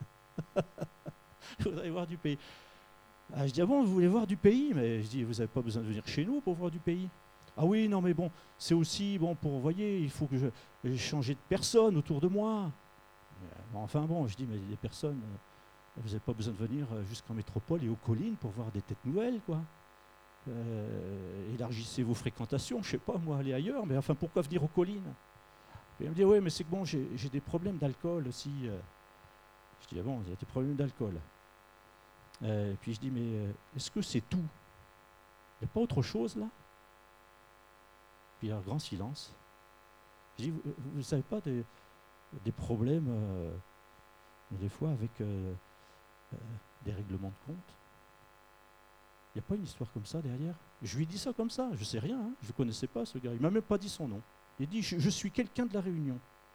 Je voudrais voir du pays. Je dis, ah bon, vous voulez voir du pays? Mais je dis, vous n'avez pas besoin de venir chez nous pour voir du pays. Ah oui, non, mais bon, c'est aussi, bon, vous voyez, il faut que j'ai changé de personne autour de moi. Enfin bon, je dis, mais les personnes, vous n'avez pas besoin de venir jusqu'en métropole et aux collines pour voir des têtes nouvelles, quoi. Élargissez vos fréquentations, je sais pas, moi, aller ailleurs, mais enfin, pourquoi venir aux collines? Et il me dit, oui, mais c'est que bon, j'ai des problèmes d'alcool aussi. Je dis, ah bon, vous avez des problèmes d'alcool. Et puis je dis, mais est-ce que c'est tout? Il n'y a pas autre chose, là? Puis il y a un grand silence. Je dis, vous ne savez pas des problèmes, des fois, avec des règlements de compte? Il n'y a pas une histoire comme ça derrière? Je lui dis ça comme ça, je ne sais rien, hein, je ne connaissais pas ce gars, il ne m'a même pas dit son nom. Il dit, je suis quelqu'un de La Réunion.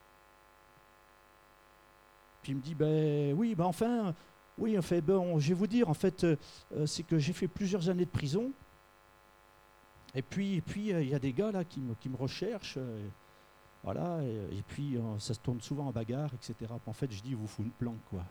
Puis il me dit, oui, enfin, bon, je vais vous dire, en fait, c'est que j'ai fait plusieurs années de prison. Et puis il y a des gars là qui me recherchent, voilà, et puis ça se tourne souvent en bagarre, etc. En fait, je dis, il vous faut une planque, quoi.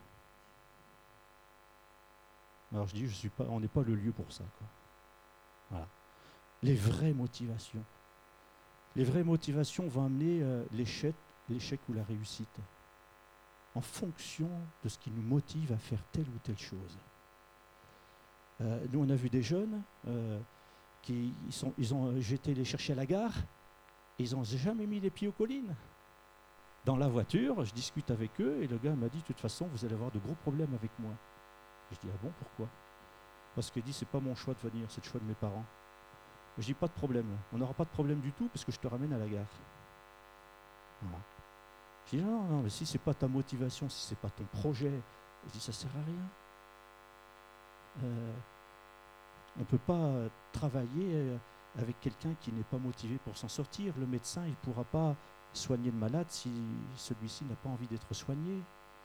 Alors je dis, on n'est pas le lieu pour ça, quoi. Voilà. Les vraies motivations. Les vraies motivations vont amener l'échec ou la réussite, en fonction de ce qui nous motive à faire telle ou telle chose. Nous, on a vu des jeunes j'étais les chercher à la gare, et ils n'ont jamais mis les pieds aux collines. Dans la voiture, je discute avec eux, et le gars m'a dit, de toute façon, vous allez avoir de gros problèmes avec moi. Je dis, ah bon, pourquoi? Parce qu'il dit, c'est pas mon choix de venir, c'est le choix de mes parents. Je dis, pas de problème, on n'aura pas de problème du tout, parce que je te ramène à la gare. Voilà. Je dis, non, mais si c'est pas ta motivation, si c'est pas ton projet, je dis, ça sert à rien. On ne peut pas travailler avec quelqu'un qui n'est pas motivé pour s'en sortir. Le médecin, il ne pourra pas soigner le malade si celui-ci n'a pas envie d'être soigné.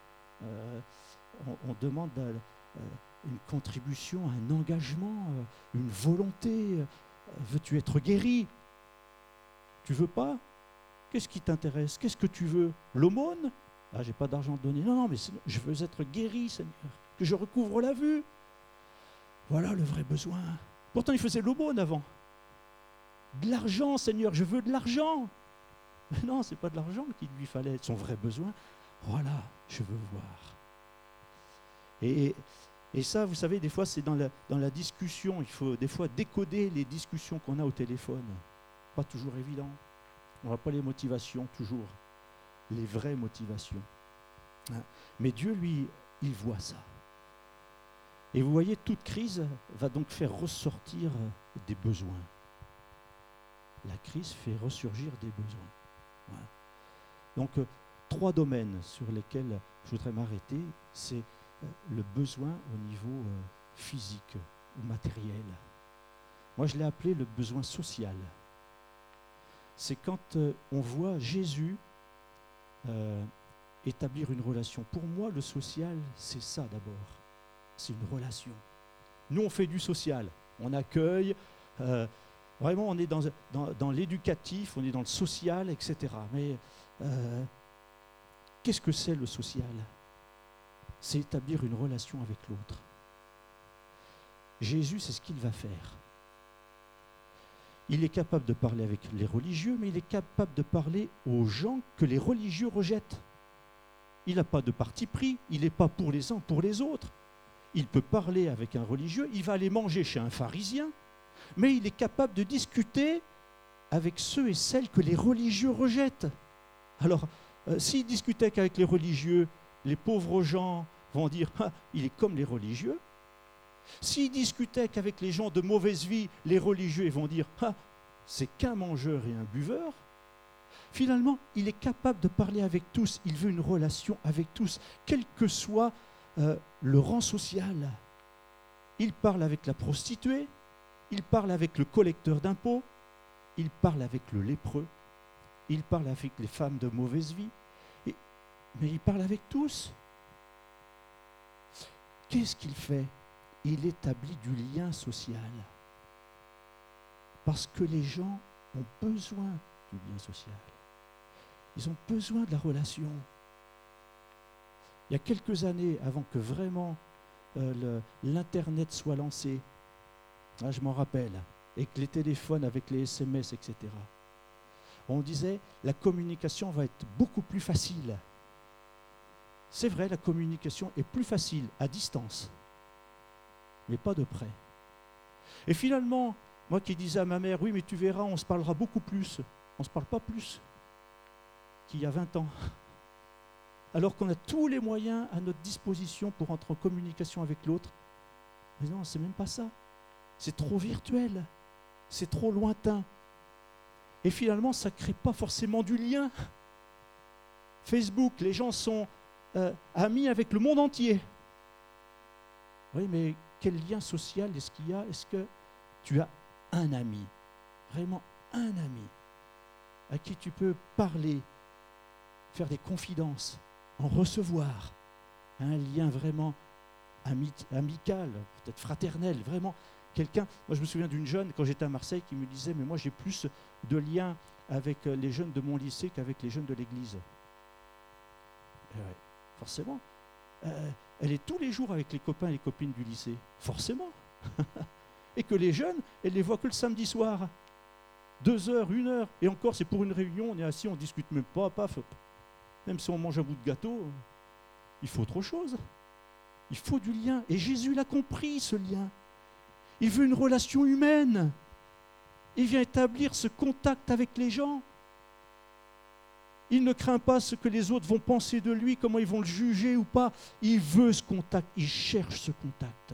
On demande une contribution, un engagement, une volonté. Veux-tu être guéri? Tu veux pas? Qu'est-ce qui t'intéresse? Qu'est-ce que tu veux? L'aumône? Ah, j'ai pas d'argent à donner. Non, mais je veux être guéri, Seigneur. Que je recouvre la vue. Voilà le vrai besoin. Pourtant, il faisait l'aumône avant. De l'argent, Seigneur, je veux de l'argent. Mais non, ce n'est pas de l'argent qu'il lui fallait, son vrai besoin. Voilà, je veux voir. Et ça, vous savez, des fois, c'est dans la discussion. Il faut des fois décoder les discussions qu'on a au téléphone. Pas toujours évident. On n'a pas les motivations, toujours. Les vraies motivations. Hein. Mais Dieu, lui, il voit ça. Et vous voyez, toute crise va donc faire ressortir des besoins. La crise fait ressurgir des besoins. Voilà. Donc, 3 domaines sur lesquels je voudrais m'arrêter, c'est le besoin au niveau physique ou matériel. Moi, je l'ai appelé le besoin social. C'est quand on voit Jésus établir une relation. Pour moi, le social, c'est ça d'abord. C'est une relation. Nous, on fait du social. On accueille. Vraiment, on est dans l'éducatif, on est dans le social, etc. Mais qu'est-ce que c'est le social ? C'est établir une relation avec l'autre. Jésus, c'est ce qu'il va faire. Il est capable de parler avec les religieux, mais il est capable de parler aux gens que les religieux rejettent. Il n'a pas de parti pris, il n'est pas pour les uns, pour les autres. Il peut parler avec un religieux, il va aller manger chez un pharisien, mais il est capable de discuter avec ceux et celles que les religieux rejettent. Alors, s'il discutait qu'avec les religieux, les pauvres gens vont dire « Ah, il est comme les religieux ». S'il discutait qu'avec les gens de mauvaise vie, les religieux ils vont dire « Ah, c'est qu'un mangeur et un buveur ». Finalement, il est capable de parler avec tous. Il veut une relation avec tous, quel que soit le rang social. Il parle avec la prostituée, il parle avec le collecteur d'impôts, il parle avec le lépreux, il parle avec les femmes de mauvaise vie, mais il parle avec tous. Qu'est-ce qu'il fait ? Il établit du lien social. Parce que les gens ont besoin du lien social. Ils ont besoin de la relation. Il y a quelques années, avant que vraiment l'Internet soit lancé, là, je m'en rappelle, et que les téléphones avec les SMS, etc., on disait la communication va être beaucoup plus facile. C'est vrai, la communication est plus facile à distance, mais pas de près. Et finalement, moi qui disais à ma mère, oui, mais tu verras, on se parlera beaucoup plus. On ne se parle pas plus qu'il y a 20 ans. Alors qu'on a tous les moyens à notre disposition pour entrer en communication avec l'autre. Mais non, c'est même pas ça. C'est trop virtuel. C'est trop lointain. Et finalement, ça ne crée pas forcément du lien. Facebook, les gens sont amis avec le monde entier. Oui, mais quel lien social est-ce qu'il y a ? Est-ce que tu as un ami, vraiment un ami, à qui tu peux parler, faire des confidences, en recevoir, un lien vraiment amical, peut-être fraternel, vraiment quelqu'un. Moi, je me souviens d'une jeune, quand j'étais à Marseille, qui me disait « Mais moi, j'ai plus de liens avec les jeunes de mon lycée qu'avec les jeunes de l'église. » Ouais, forcément. Elle est tous les jours avec les copains et les copines du lycée. Forcément. Et que les jeunes, elle les voit que le samedi soir. 2 heures, 1 heure. Et encore, c'est pour une réunion, on est assis, on ne discute même pas, paf. Même si on mange un bout de gâteau, il faut autre chose. Il faut du lien. Et Jésus l'a compris, ce lien. Il veut une relation humaine. Il vient établir ce contact avec les gens. Il ne craint pas ce que les autres vont penser de lui, comment ils vont le juger ou pas. Il veut ce contact, il cherche ce contact.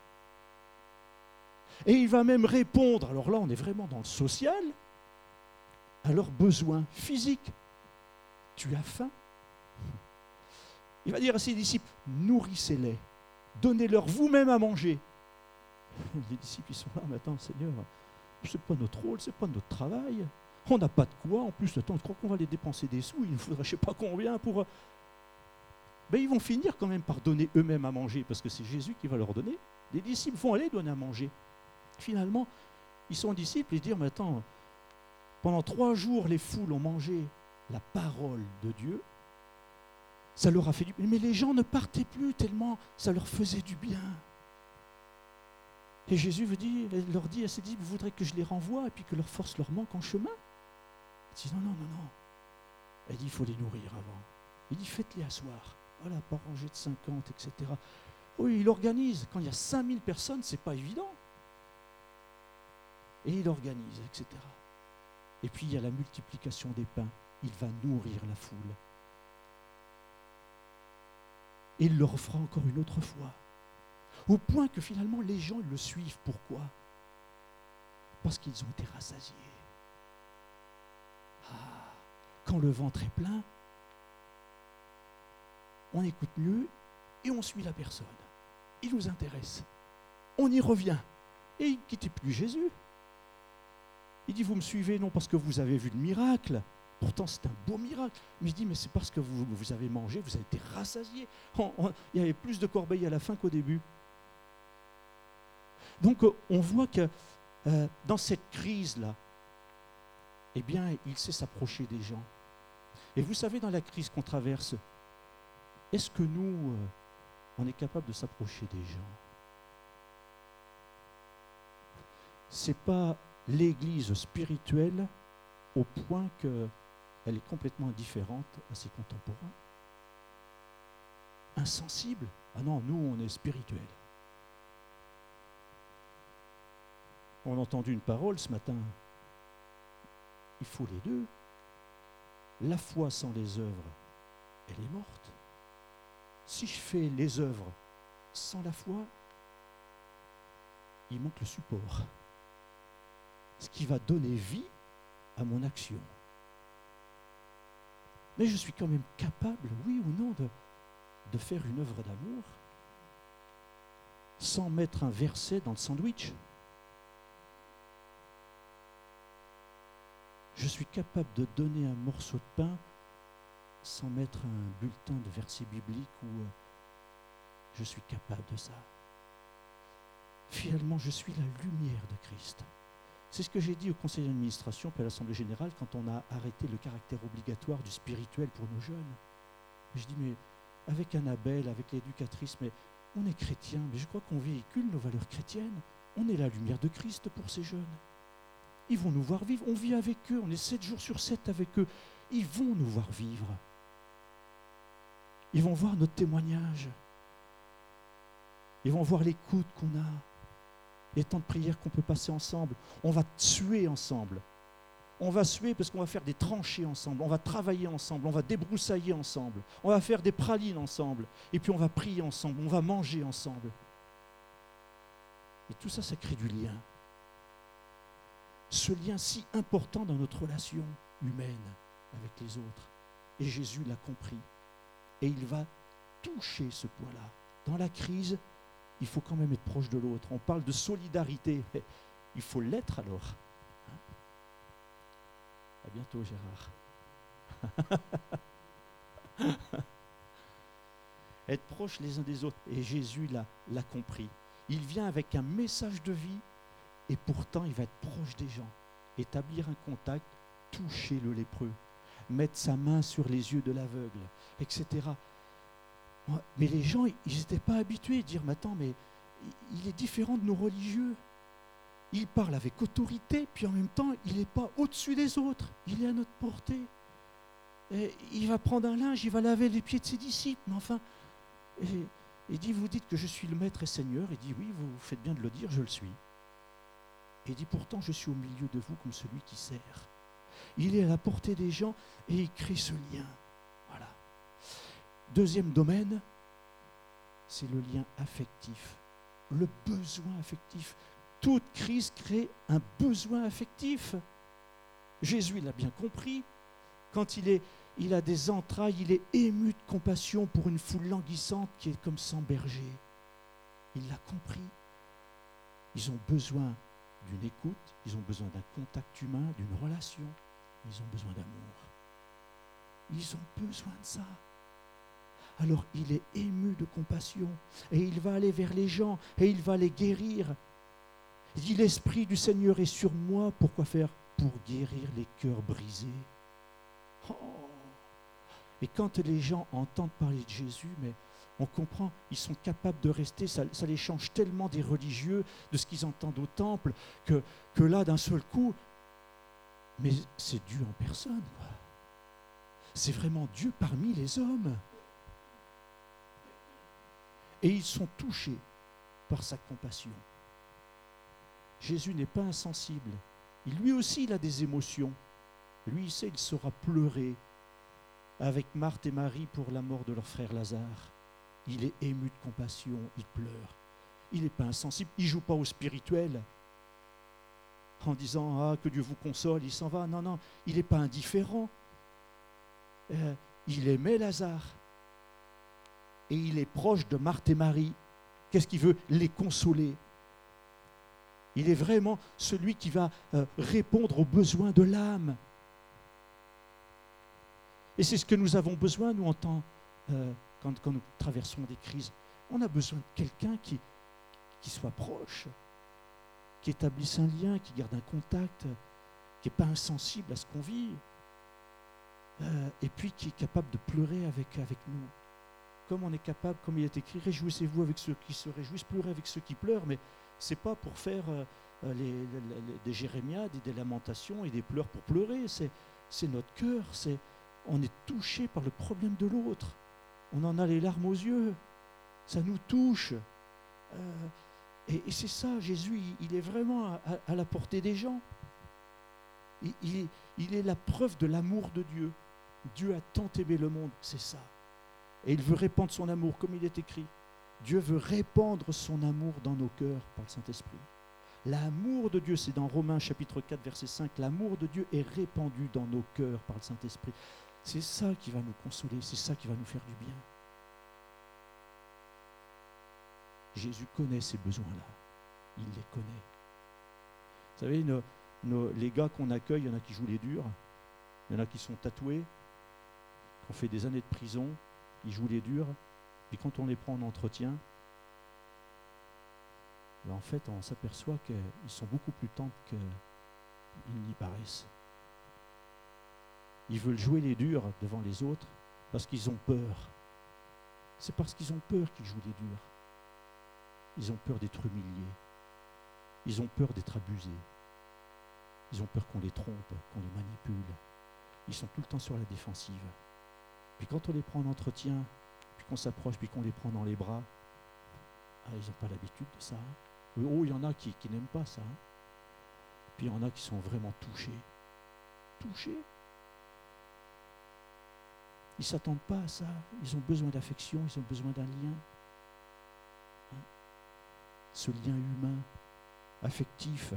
Et il va même répondre, alors là on est vraiment dans le social, à leurs besoins physiques. Tu as faim ? Il va dire à ses disciples, nourrissez-les, donnez-leur vous-même à manger. Les disciples ils sont là, mais attends Seigneur, c'est pas notre rôle, c'est pas notre travail. On n'a pas de quoi, en plus, attends, je crois qu'on va les dépenser des sous, il nous faudrait je ne sais pas combien pour... Ben, ils vont finir quand même par donner eux-mêmes à manger, parce que c'est Jésus qui va leur donner. Les disciples vont aller donner à manger. Finalement, ils sont disciples et disent, mais attends, pendant 3 jours, les foules ont mangé la parole de Dieu, ça leur a fait du bien. Mais les gens ne partaient plus tellement ça leur faisait du bien. Et Jésus leur dit à ses disciples, vous voudrez que je les renvoie et puis que leur force leur manque en chemin ? Il dit, non. Elle dit, il faut les nourrir avant. Il dit, faites-les asseoir. Voilà, par rangée de 50, etc. Oui, il organise. Quand il y a 5000 personnes, c'est pas évident. Et il organise, etc. Et puis il y a la multiplication des pains. Il va nourrir la foule. Et il le refera encore une autre fois. Au point que finalement les gens le suivent. Pourquoi ? Parce qu'ils ont été rassasiés. Quand le ventre est plein, on écoute mieux et on suit la personne. Il nous intéresse. On y revient. Et il ne quittait plus Jésus. Il dit, vous me suivez non parce que vous avez vu le miracle. Pourtant, c'est un beau miracle. Mais il dit, mais c'est parce que vous avez mangé, vous avez été rassasiés. Il y avait plus de corbeilles à la fin qu'au début. Donc, on voit que dans cette crise-là, eh bien, il sait s'approcher des gens. Et vous savez, dans la crise qu'on traverse, est-ce que nous, on est capable de s'approcher des gens ? C'est pas l'Église spirituelle au point qu'elle est complètement indifférente à ses contemporains. Insensible. Ah non, nous, on est spirituels. On a entendu une parole ce matin. Il faut les deux. La foi sans les œuvres, elle est morte. Si je fais les œuvres sans la foi, il manque le support. Ce qui va donner vie à mon action. Mais je suis quand même capable, oui ou non, de faire une œuvre d'amour sans mettre un verset dans le sandwich. Je suis capable de donner un morceau de pain sans mettre un bulletin de versets bibliques où je suis capable de ça. Finalement, je suis la lumière de Christ. C'est ce que j'ai dit au conseil d'administration puis à l'Assemblée générale quand on a arrêté le caractère obligatoire du spirituel pour nos jeunes. Je dis, mais avec Annabelle, avec l'éducatrice, mais on est chrétien, mais je crois qu'on véhicule nos valeurs chrétiennes. On est la lumière de Christ pour ces jeunes. Ils vont nous voir vivre, on vit avec eux, on est 7 jours sur 7 avec eux. Ils vont nous voir vivre. Ils vont voir notre témoignage. Ils vont voir l'écoute qu'on a, les temps de prière qu'on peut passer ensemble. On va suer ensemble. On va suer parce qu'on va faire des tranchées ensemble, on va travailler ensemble, on va débroussailler ensemble, on va faire des pralines ensemble, et puis on va prier ensemble, on va manger ensemble. Et tout ça, ça crée du lien. Ce lien si important dans notre relation humaine avec les autres. Et Jésus l'a compris. Et il va toucher ce point-là. Dans la crise, il faut quand même être proche de l'autre. On parle de solidarité, mais il faut l'être alors. À bientôt, Gérard. Être proche les uns des autres. Et Jésus l'a compris. Il vient avec un message de vie et pourtant il va être proche des gens. Établir un contact, toucher le lépreux, mettre sa main sur les yeux de l'aveugle, etc. Mais les gens, ils n'étaient pas habitués à dire, mais attends, mais il est différent de nos religieux. Il parle avec autorité, puis en même temps, il n'est pas au-dessus des autres. Il est à notre portée. Et il va prendre un linge, il va laver les pieds de ses disciples. Mais enfin, il dit, vous dites que je suis le maître et seigneur. Il dit, oui, vous faites bien de le dire, je le suis. Et il dit, pourtant, je suis au milieu de vous comme celui qui sert. Il est à la portée des gens et il crée ce lien. Voilà. Deuxième domaine, c'est le lien affectif. Le besoin affectif. Toute crise crée un besoin affectif. Jésus l'a bien compris. Quand il a des entrailles, il est ému de compassion pour une foule languissante qui est comme sans berger. Il l'a compris. Ils ont besoin d'une écoute, ils ont besoin d'un contact humain, d'une relation. Ils ont besoin d'amour. Ils ont besoin de ça. Alors il est ému de compassion et il va aller vers les gens et il va les guérir. Il dit, l'Esprit du Seigneur est sur moi. Pourquoi faire ? Pour guérir les cœurs brisés. Oh. Et quand les gens entendent parler de Jésus, mais on comprend, ils sont capables de rester, ça les change tellement des religieux, de ce qu'ils entendent au temple, que là, d'un seul coup, mais c'est Dieu en personne, quoi. c'est vraiment Dieu parmi les hommes. Et ils sont touchés par sa compassion. Jésus n'est pas insensible. Lui aussi, il a des émotions. Lui, il sait, il saura pleurer avec Marthe et Marie pour la mort de leur frère Lazare. Il est ému de compassion, il pleure. Il n'est pas insensible, il ne joue pas au spirituel en disant « que Dieu vous console », il s'en va. Non, non, il n'est pas indifférent. Il aimait Lazare. Et il est proche de Marthe et Marie. Qu'est-ce qu'il veut? Les consoler. Il est vraiment celui qui va répondre aux besoins de l'âme. Et c'est ce que nous avons besoin, nous, quand nous traversons des crises. On a besoin de quelqu'un qui soit proche, qui établisse un lien, qui garde un contact, qui n'est pas insensible à ce qu'on vit, et puis qui est capable de pleurer avec nous. Comme on est capable, comme il est écrit, réjouissez-vous avec ceux qui se réjouissent, pleurez avec ceux qui pleurent, mais ce n'est pas pour faire des jérémiades et des lamentations et des pleurs pour pleurer, c'est notre cœur, on est touché par le problème de l'autre, on en a les larmes aux yeux, ça nous touche. Et c'est ça, Jésus, il est vraiment à la portée des gens. Il est la preuve de l'amour de Dieu. Dieu a tant aimé le monde, c'est ça. Et il veut répandre son amour, comme il est écrit. Dieu veut répandre son amour dans nos cœurs par le Saint-Esprit. L'amour de Dieu, c'est dans Romains chapitre 4, verset 5, l'amour de Dieu est répandu dans nos cœurs par le Saint-Esprit. C'est ça qui va nous consoler, c'est ça qui va nous faire du bien. Jésus connaît ces besoins-là. Il les connaît. Vous savez, les gars qu'on accueille, il y en a qui jouent les durs, il y en a qui sont tatoués, qui ont fait des années de prison, ils jouent les durs, et quand on les prend en entretien, en fait, on s'aperçoit qu'ils sont beaucoup plus tendres qu'ils n'y paraissent. Ils veulent jouer les durs devant les autres parce qu'ils ont peur. C'est parce qu'ils ont peur qu'ils jouent les durs. Ils ont peur d'être humiliés. Ils ont peur d'être abusés. Ils ont peur qu'on les trompe, qu'on les manipule. Ils sont tout le temps sur la défensive. Puis quand on les prend en entretien, puis qu'on s'approche, puis qu'on les prend dans les bras, ils n'ont pas l'habitude de ça. Oh, il y en a qui n'aiment pas ça. Puis il y en a qui sont vraiment touchés. Touchés. Ils ne s'attendent pas à ça. Ils ont besoin d'affection, ils ont besoin d'un lien. Ce lien humain, affectif.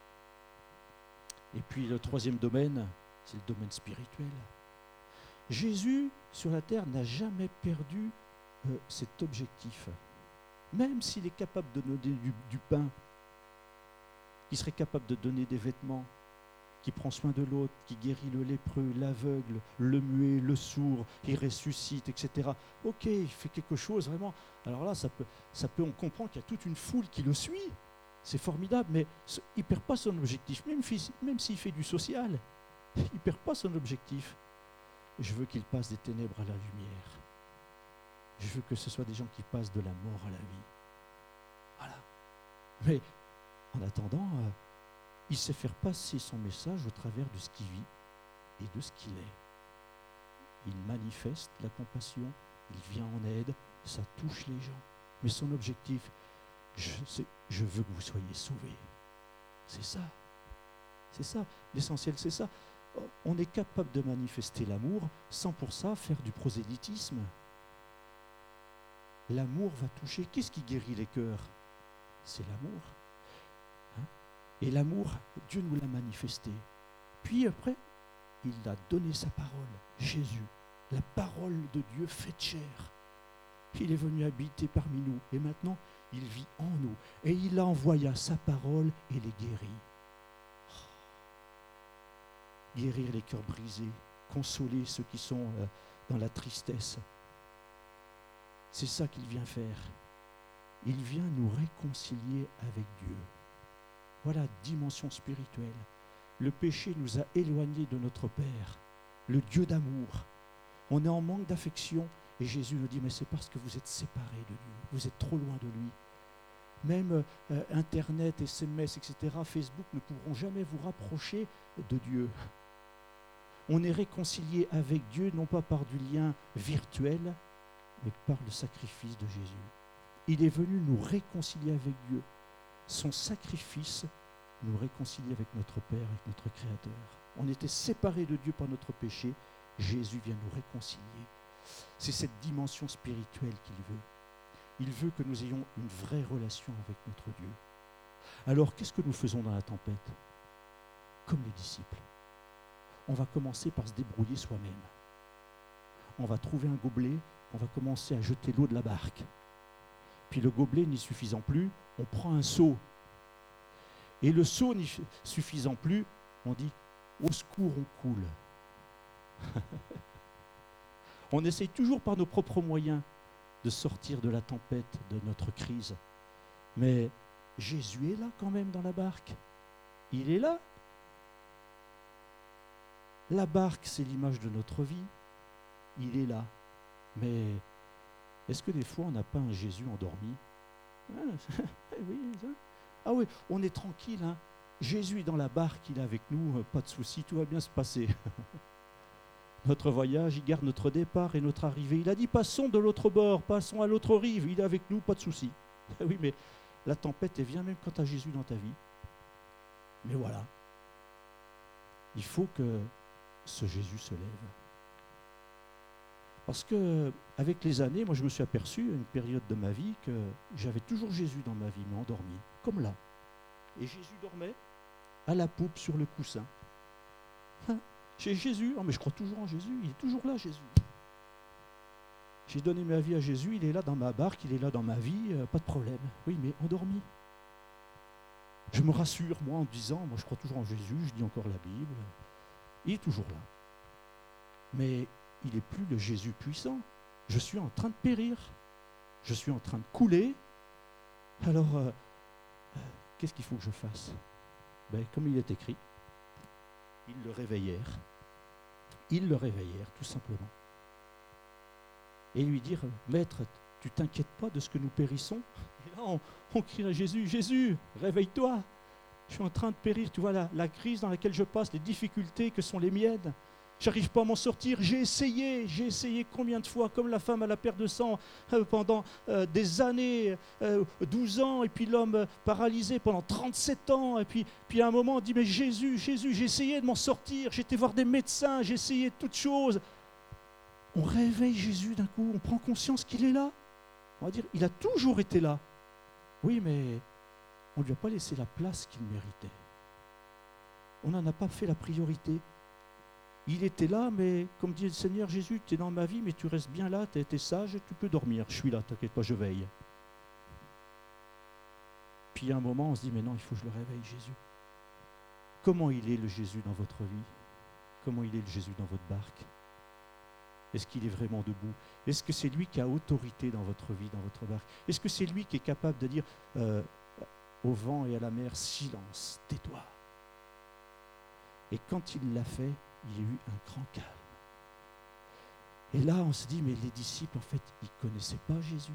Et puis le troisième domaine, c'est le domaine spirituel. Jésus, sur la terre, n'a jamais perdu cet objectif. Même s'il est capable de donner du pain, il serait capable de donner des vêtements, qui prend soin de l'autre, qui guérit le lépreux, l'aveugle, le muet, le sourd, il ressuscite, etc. Ok, il fait quelque chose vraiment. Alors là, on comprend qu'il y a toute une foule qui le suit. C'est formidable, mais il ne perd pas son objectif, même s'il fait du social. Il ne perd pas son objectif. Je veux qu'il passe des ténèbres à la lumière. Je veux que ce soit des gens qui passent de la mort à la vie. Voilà. Mais en attendant, il sait faire passer son message au travers de ce qu'il vit et de ce qu'il est. Il manifeste la compassion, il vient en aide, ça touche les gens. Mais son objectif, je veux que vous soyez sauvés. C'est ça. C'est ça. L'essentiel, c'est ça. On est capable de manifester l'amour sans pour ça faire du prosélytisme. L'amour va toucher. Qu'est-ce qui guérit les cœurs? C'est l'amour. Et l'amour, Dieu nous l'a manifesté. Puis après, il a donné sa parole. Jésus, la parole de Dieu faite chair. Il est venu habiter parmi nous. Et maintenant, il vit en nous. Et il envoya sa parole et les guérit. Guérir les cœurs brisés. Consoler ceux qui sont dans la tristesse. C'est ça qu'il vient faire. Il vient nous réconcilier avec Dieu. Voilà, dimension spirituelle. Le péché nous a éloignés de notre Père, le Dieu d'amour. On est en manque d'affection et Jésus nous dit, mais c'est parce que vous êtes séparés de Dieu, vous êtes trop loin de lui. Même Internet, SMS, etc., Facebook ne pourront jamais vous rapprocher de Dieu. On est réconcilié avec Dieu, non pas par du lien virtuel, mais par le sacrifice de Jésus. Il est venu nous réconcilier avec Dieu. Son sacrifice nous réconcilie avec notre Père, avec notre Créateur. On était séparés de Dieu par notre péché. Jésus vient nous réconcilier. C'est cette dimension spirituelle qu'il veut. Il veut que nous ayons une vraie relation avec notre Dieu. Alors, qu'est-ce que nous faisons dans la tempête? Comme les disciples. On va commencer par se débrouiller soi-même. On va trouver un gobelet, on va commencer à jeter l'eau de la barque. Puis le gobelet n'y suffisant plus, on prend un seau. Et le seau n'y suffisant plus, on dit « au secours, on coule ». On essaye toujours par nos propres moyens de sortir de la tempête, de notre crise. Mais Jésus est là quand même dans la barque. Il est là. La barque, c'est l'image de notre vie. Il est là. Mais est-ce que des fois, on n'a pas un Jésus endormi? Ah oui, on est tranquille. Hein. Jésus est dans la barque, il est avec nous, pas de souci, tout va bien se passer. Notre voyage, il garde notre départ et notre arrivée. Il a dit, passons de l'autre bord, passons à l'autre rive. Il est avec nous, pas de souci. Oui, mais la tempête, elle vient même quand tu as Jésus dans ta vie. Mais voilà. Il faut que ce Jésus se lève. Parce que, avec les années, moi je me suis aperçu, à une période de ma vie, que j'avais toujours Jésus dans ma vie, mais endormi, comme là. Et Jésus dormait à la poupe sur le coussin. Chez Jésus, oh mais je crois toujours en Jésus, il est toujours là, Jésus. J'ai donné ma vie à Jésus, il est là dans ma barque, il est là dans ma vie, pas de problème. Oui, mais endormi. Je me rassure, moi, en disant, moi je crois toujours en Jésus, je lis encore la Bible. Il est toujours là. Mais il n'est plus le Jésus puissant. Je suis en train de périr. Je suis en train de couler. Alors, qu'est-ce qu'il faut que je fasse? Comme il est écrit, ils le réveillèrent. Ils le réveillèrent, tout simplement. Et lui dire, Maître, tu t'inquiètes pas de ce que nous périssons? Et là, on crie à Jésus, Jésus, réveille-toi. Je suis en train de périr, tu vois, la crise dans laquelle je passe, les difficultés que sont les miennes. J'arrive pas à m'en sortir. J'ai essayé combien de fois, comme la femme à la perte de sang, pendant des années, 12 ans, et puis l'homme paralysé pendant 37 ans, et puis à un moment on dit, mais Jésus, j'ai essayé de m'en sortir, j'ai été voir des médecins, j'ai essayé toutes choses. On réveille Jésus d'un coup, on prend conscience qu'il est là. On va dire, il a toujours été là. Oui, mais on ne lui a pas laissé la place qu'il méritait. On n'en a pas fait la priorité. Il était là, mais comme dit le Seigneur, Jésus, tu es dans ma vie, mais tu restes bien là, tu as été sage, tu peux dormir. Je suis là, t'inquiète pas, je veille. Puis à un moment, on se dit, mais non, il faut que je le réveille, Jésus. Comment il est le Jésus dans votre vie? Comment il est le Jésus dans votre barque? Est-ce qu'il est vraiment debout? Est-ce que c'est lui qui a autorité dans votre vie, dans votre barque? Est-ce que c'est lui qui est capable de dire au vent et à la mer, silence, tais-toi? Et quand il l'a fait, il y a eu un grand calme. Et là, on se dit, mais les disciples, en fait, ils ne connaissaient pas Jésus.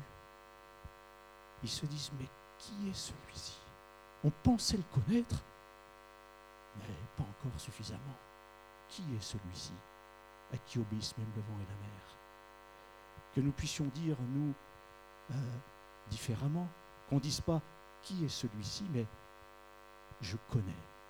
Ils se disent, mais qui est celui-ci? On pensait le connaître, mais pas encore suffisamment. Qui est celui-ci à qui obéissent même le vent et la mer? Que nous puissions dire, nous, différemment, qu'on ne dise pas, qui est celui-ci, mais je connais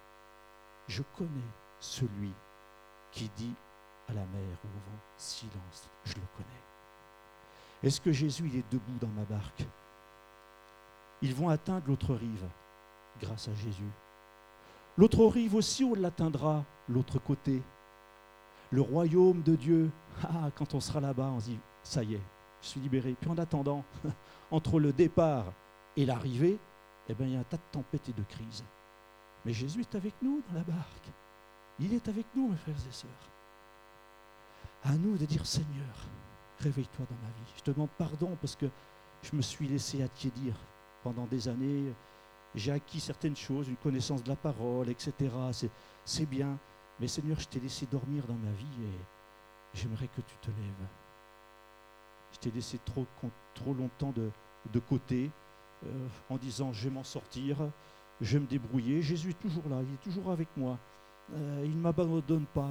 celui qui dit à la mer ou au vent, silence, je le connais. Est-ce que Jésus, il est debout dans ma barque? Ils vont atteindre l'autre rive, grâce à Jésus. L'autre rive aussi, on l'atteindra, l'autre côté. Le royaume de Dieu, quand on sera là-bas, on se dit, ça y est, je suis libéré. Puis en attendant, entre le départ et l'arrivée, il y a un tas de tempêtes et de crises. Mais Jésus est avec nous dans la barque. Il est avec nous, mes frères et sœurs. À nous de dire, Seigneur, réveille-toi dans ma vie. Je te demande pardon parce que je me suis laissé attiédir pendant des années. J'ai acquis certaines choses, une connaissance de la parole, etc. C'est bien. Mais Seigneur, je t'ai laissé dormir dans ma vie et j'aimerais que tu te lèves. Je t'ai laissé trop longtemps de côté en disant, je vais m'en sortir, je vais me débrouiller. Jésus est toujours là, il est toujours avec moi. Il ne m'abandonne pas, mais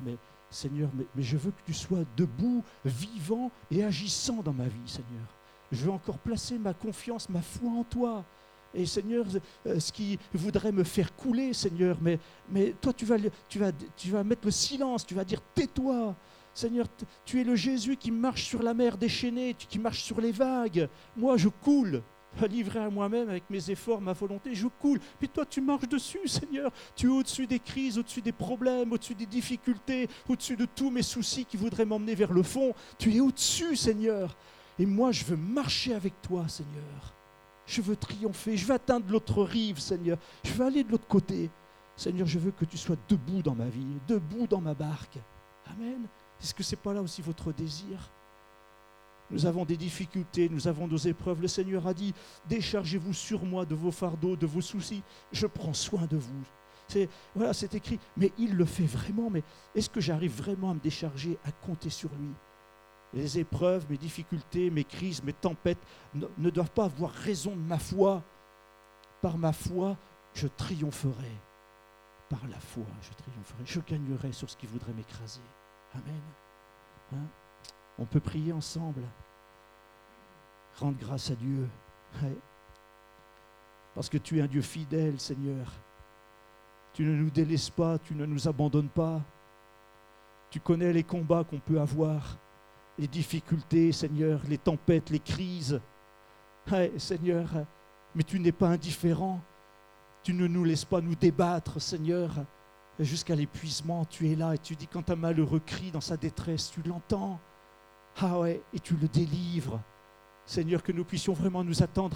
Seigneur, mais je veux que tu sois debout, vivant et agissant dans ma vie, Seigneur. Je veux encore placer ma confiance, ma foi en toi. Et Seigneur, ce qui voudrait me faire couler, Seigneur, mais toi, tu vas mettre le silence, tu vas dire tais-toi. Seigneur, tu es le Jésus qui marche sur la mer déchaînée, qui marche sur les vagues. Moi, je coule, livré à moi-même avec mes efforts, ma volonté, je coule. Puis toi, tu marches dessus, Seigneur. Tu es au-dessus des crises, au-dessus des problèmes, au-dessus des difficultés, au-dessus de tous mes soucis qui voudraient m'emmener vers le fond. Tu es au-dessus, Seigneur. Et moi, je veux marcher avec toi, Seigneur. Je veux triompher, je veux atteindre l'autre rive, Seigneur. Je veux aller de l'autre côté. Seigneur, je veux que tu sois debout dans ma vie, debout dans ma barque. Amen. Est-ce que ce n'est pas là aussi votre désir ? Nous avons des difficultés, nous avons nos épreuves. Le Seigneur a dit, déchargez-vous sur moi de vos fardeaux, de vos soucis. Je prends soin de vous. Voilà, c'est écrit. Mais il le fait vraiment. Mais est-ce que j'arrive vraiment à me décharger, à compter sur lui ? Les épreuves, mes difficultés, mes crises, mes tempêtes ne doivent pas avoir raison de ma foi. Par ma foi, je triompherai. Par la foi, je triompherai. Je gagnerai sur ce qui voudrait m'écraser. Amen. Hein? On peut prier ensemble. Rendre grâce à Dieu. Ouais. Parce que tu es un Dieu fidèle, Seigneur. Tu ne nous délaisses pas, tu ne nous abandonnes pas. Tu connais les combats qu'on peut avoir. Les difficultés, Seigneur, les tempêtes, les crises. Ouais, Seigneur, mais tu n'es pas indifférent. Tu ne nous laisses pas nous débattre, Seigneur, jusqu'à l'épuisement. Tu es là et tu dis quand un malheureux crie dans sa détresse, tu l'entends. Ah ouais, et tu le délivres. Seigneur, que nous puissions vraiment nous attendre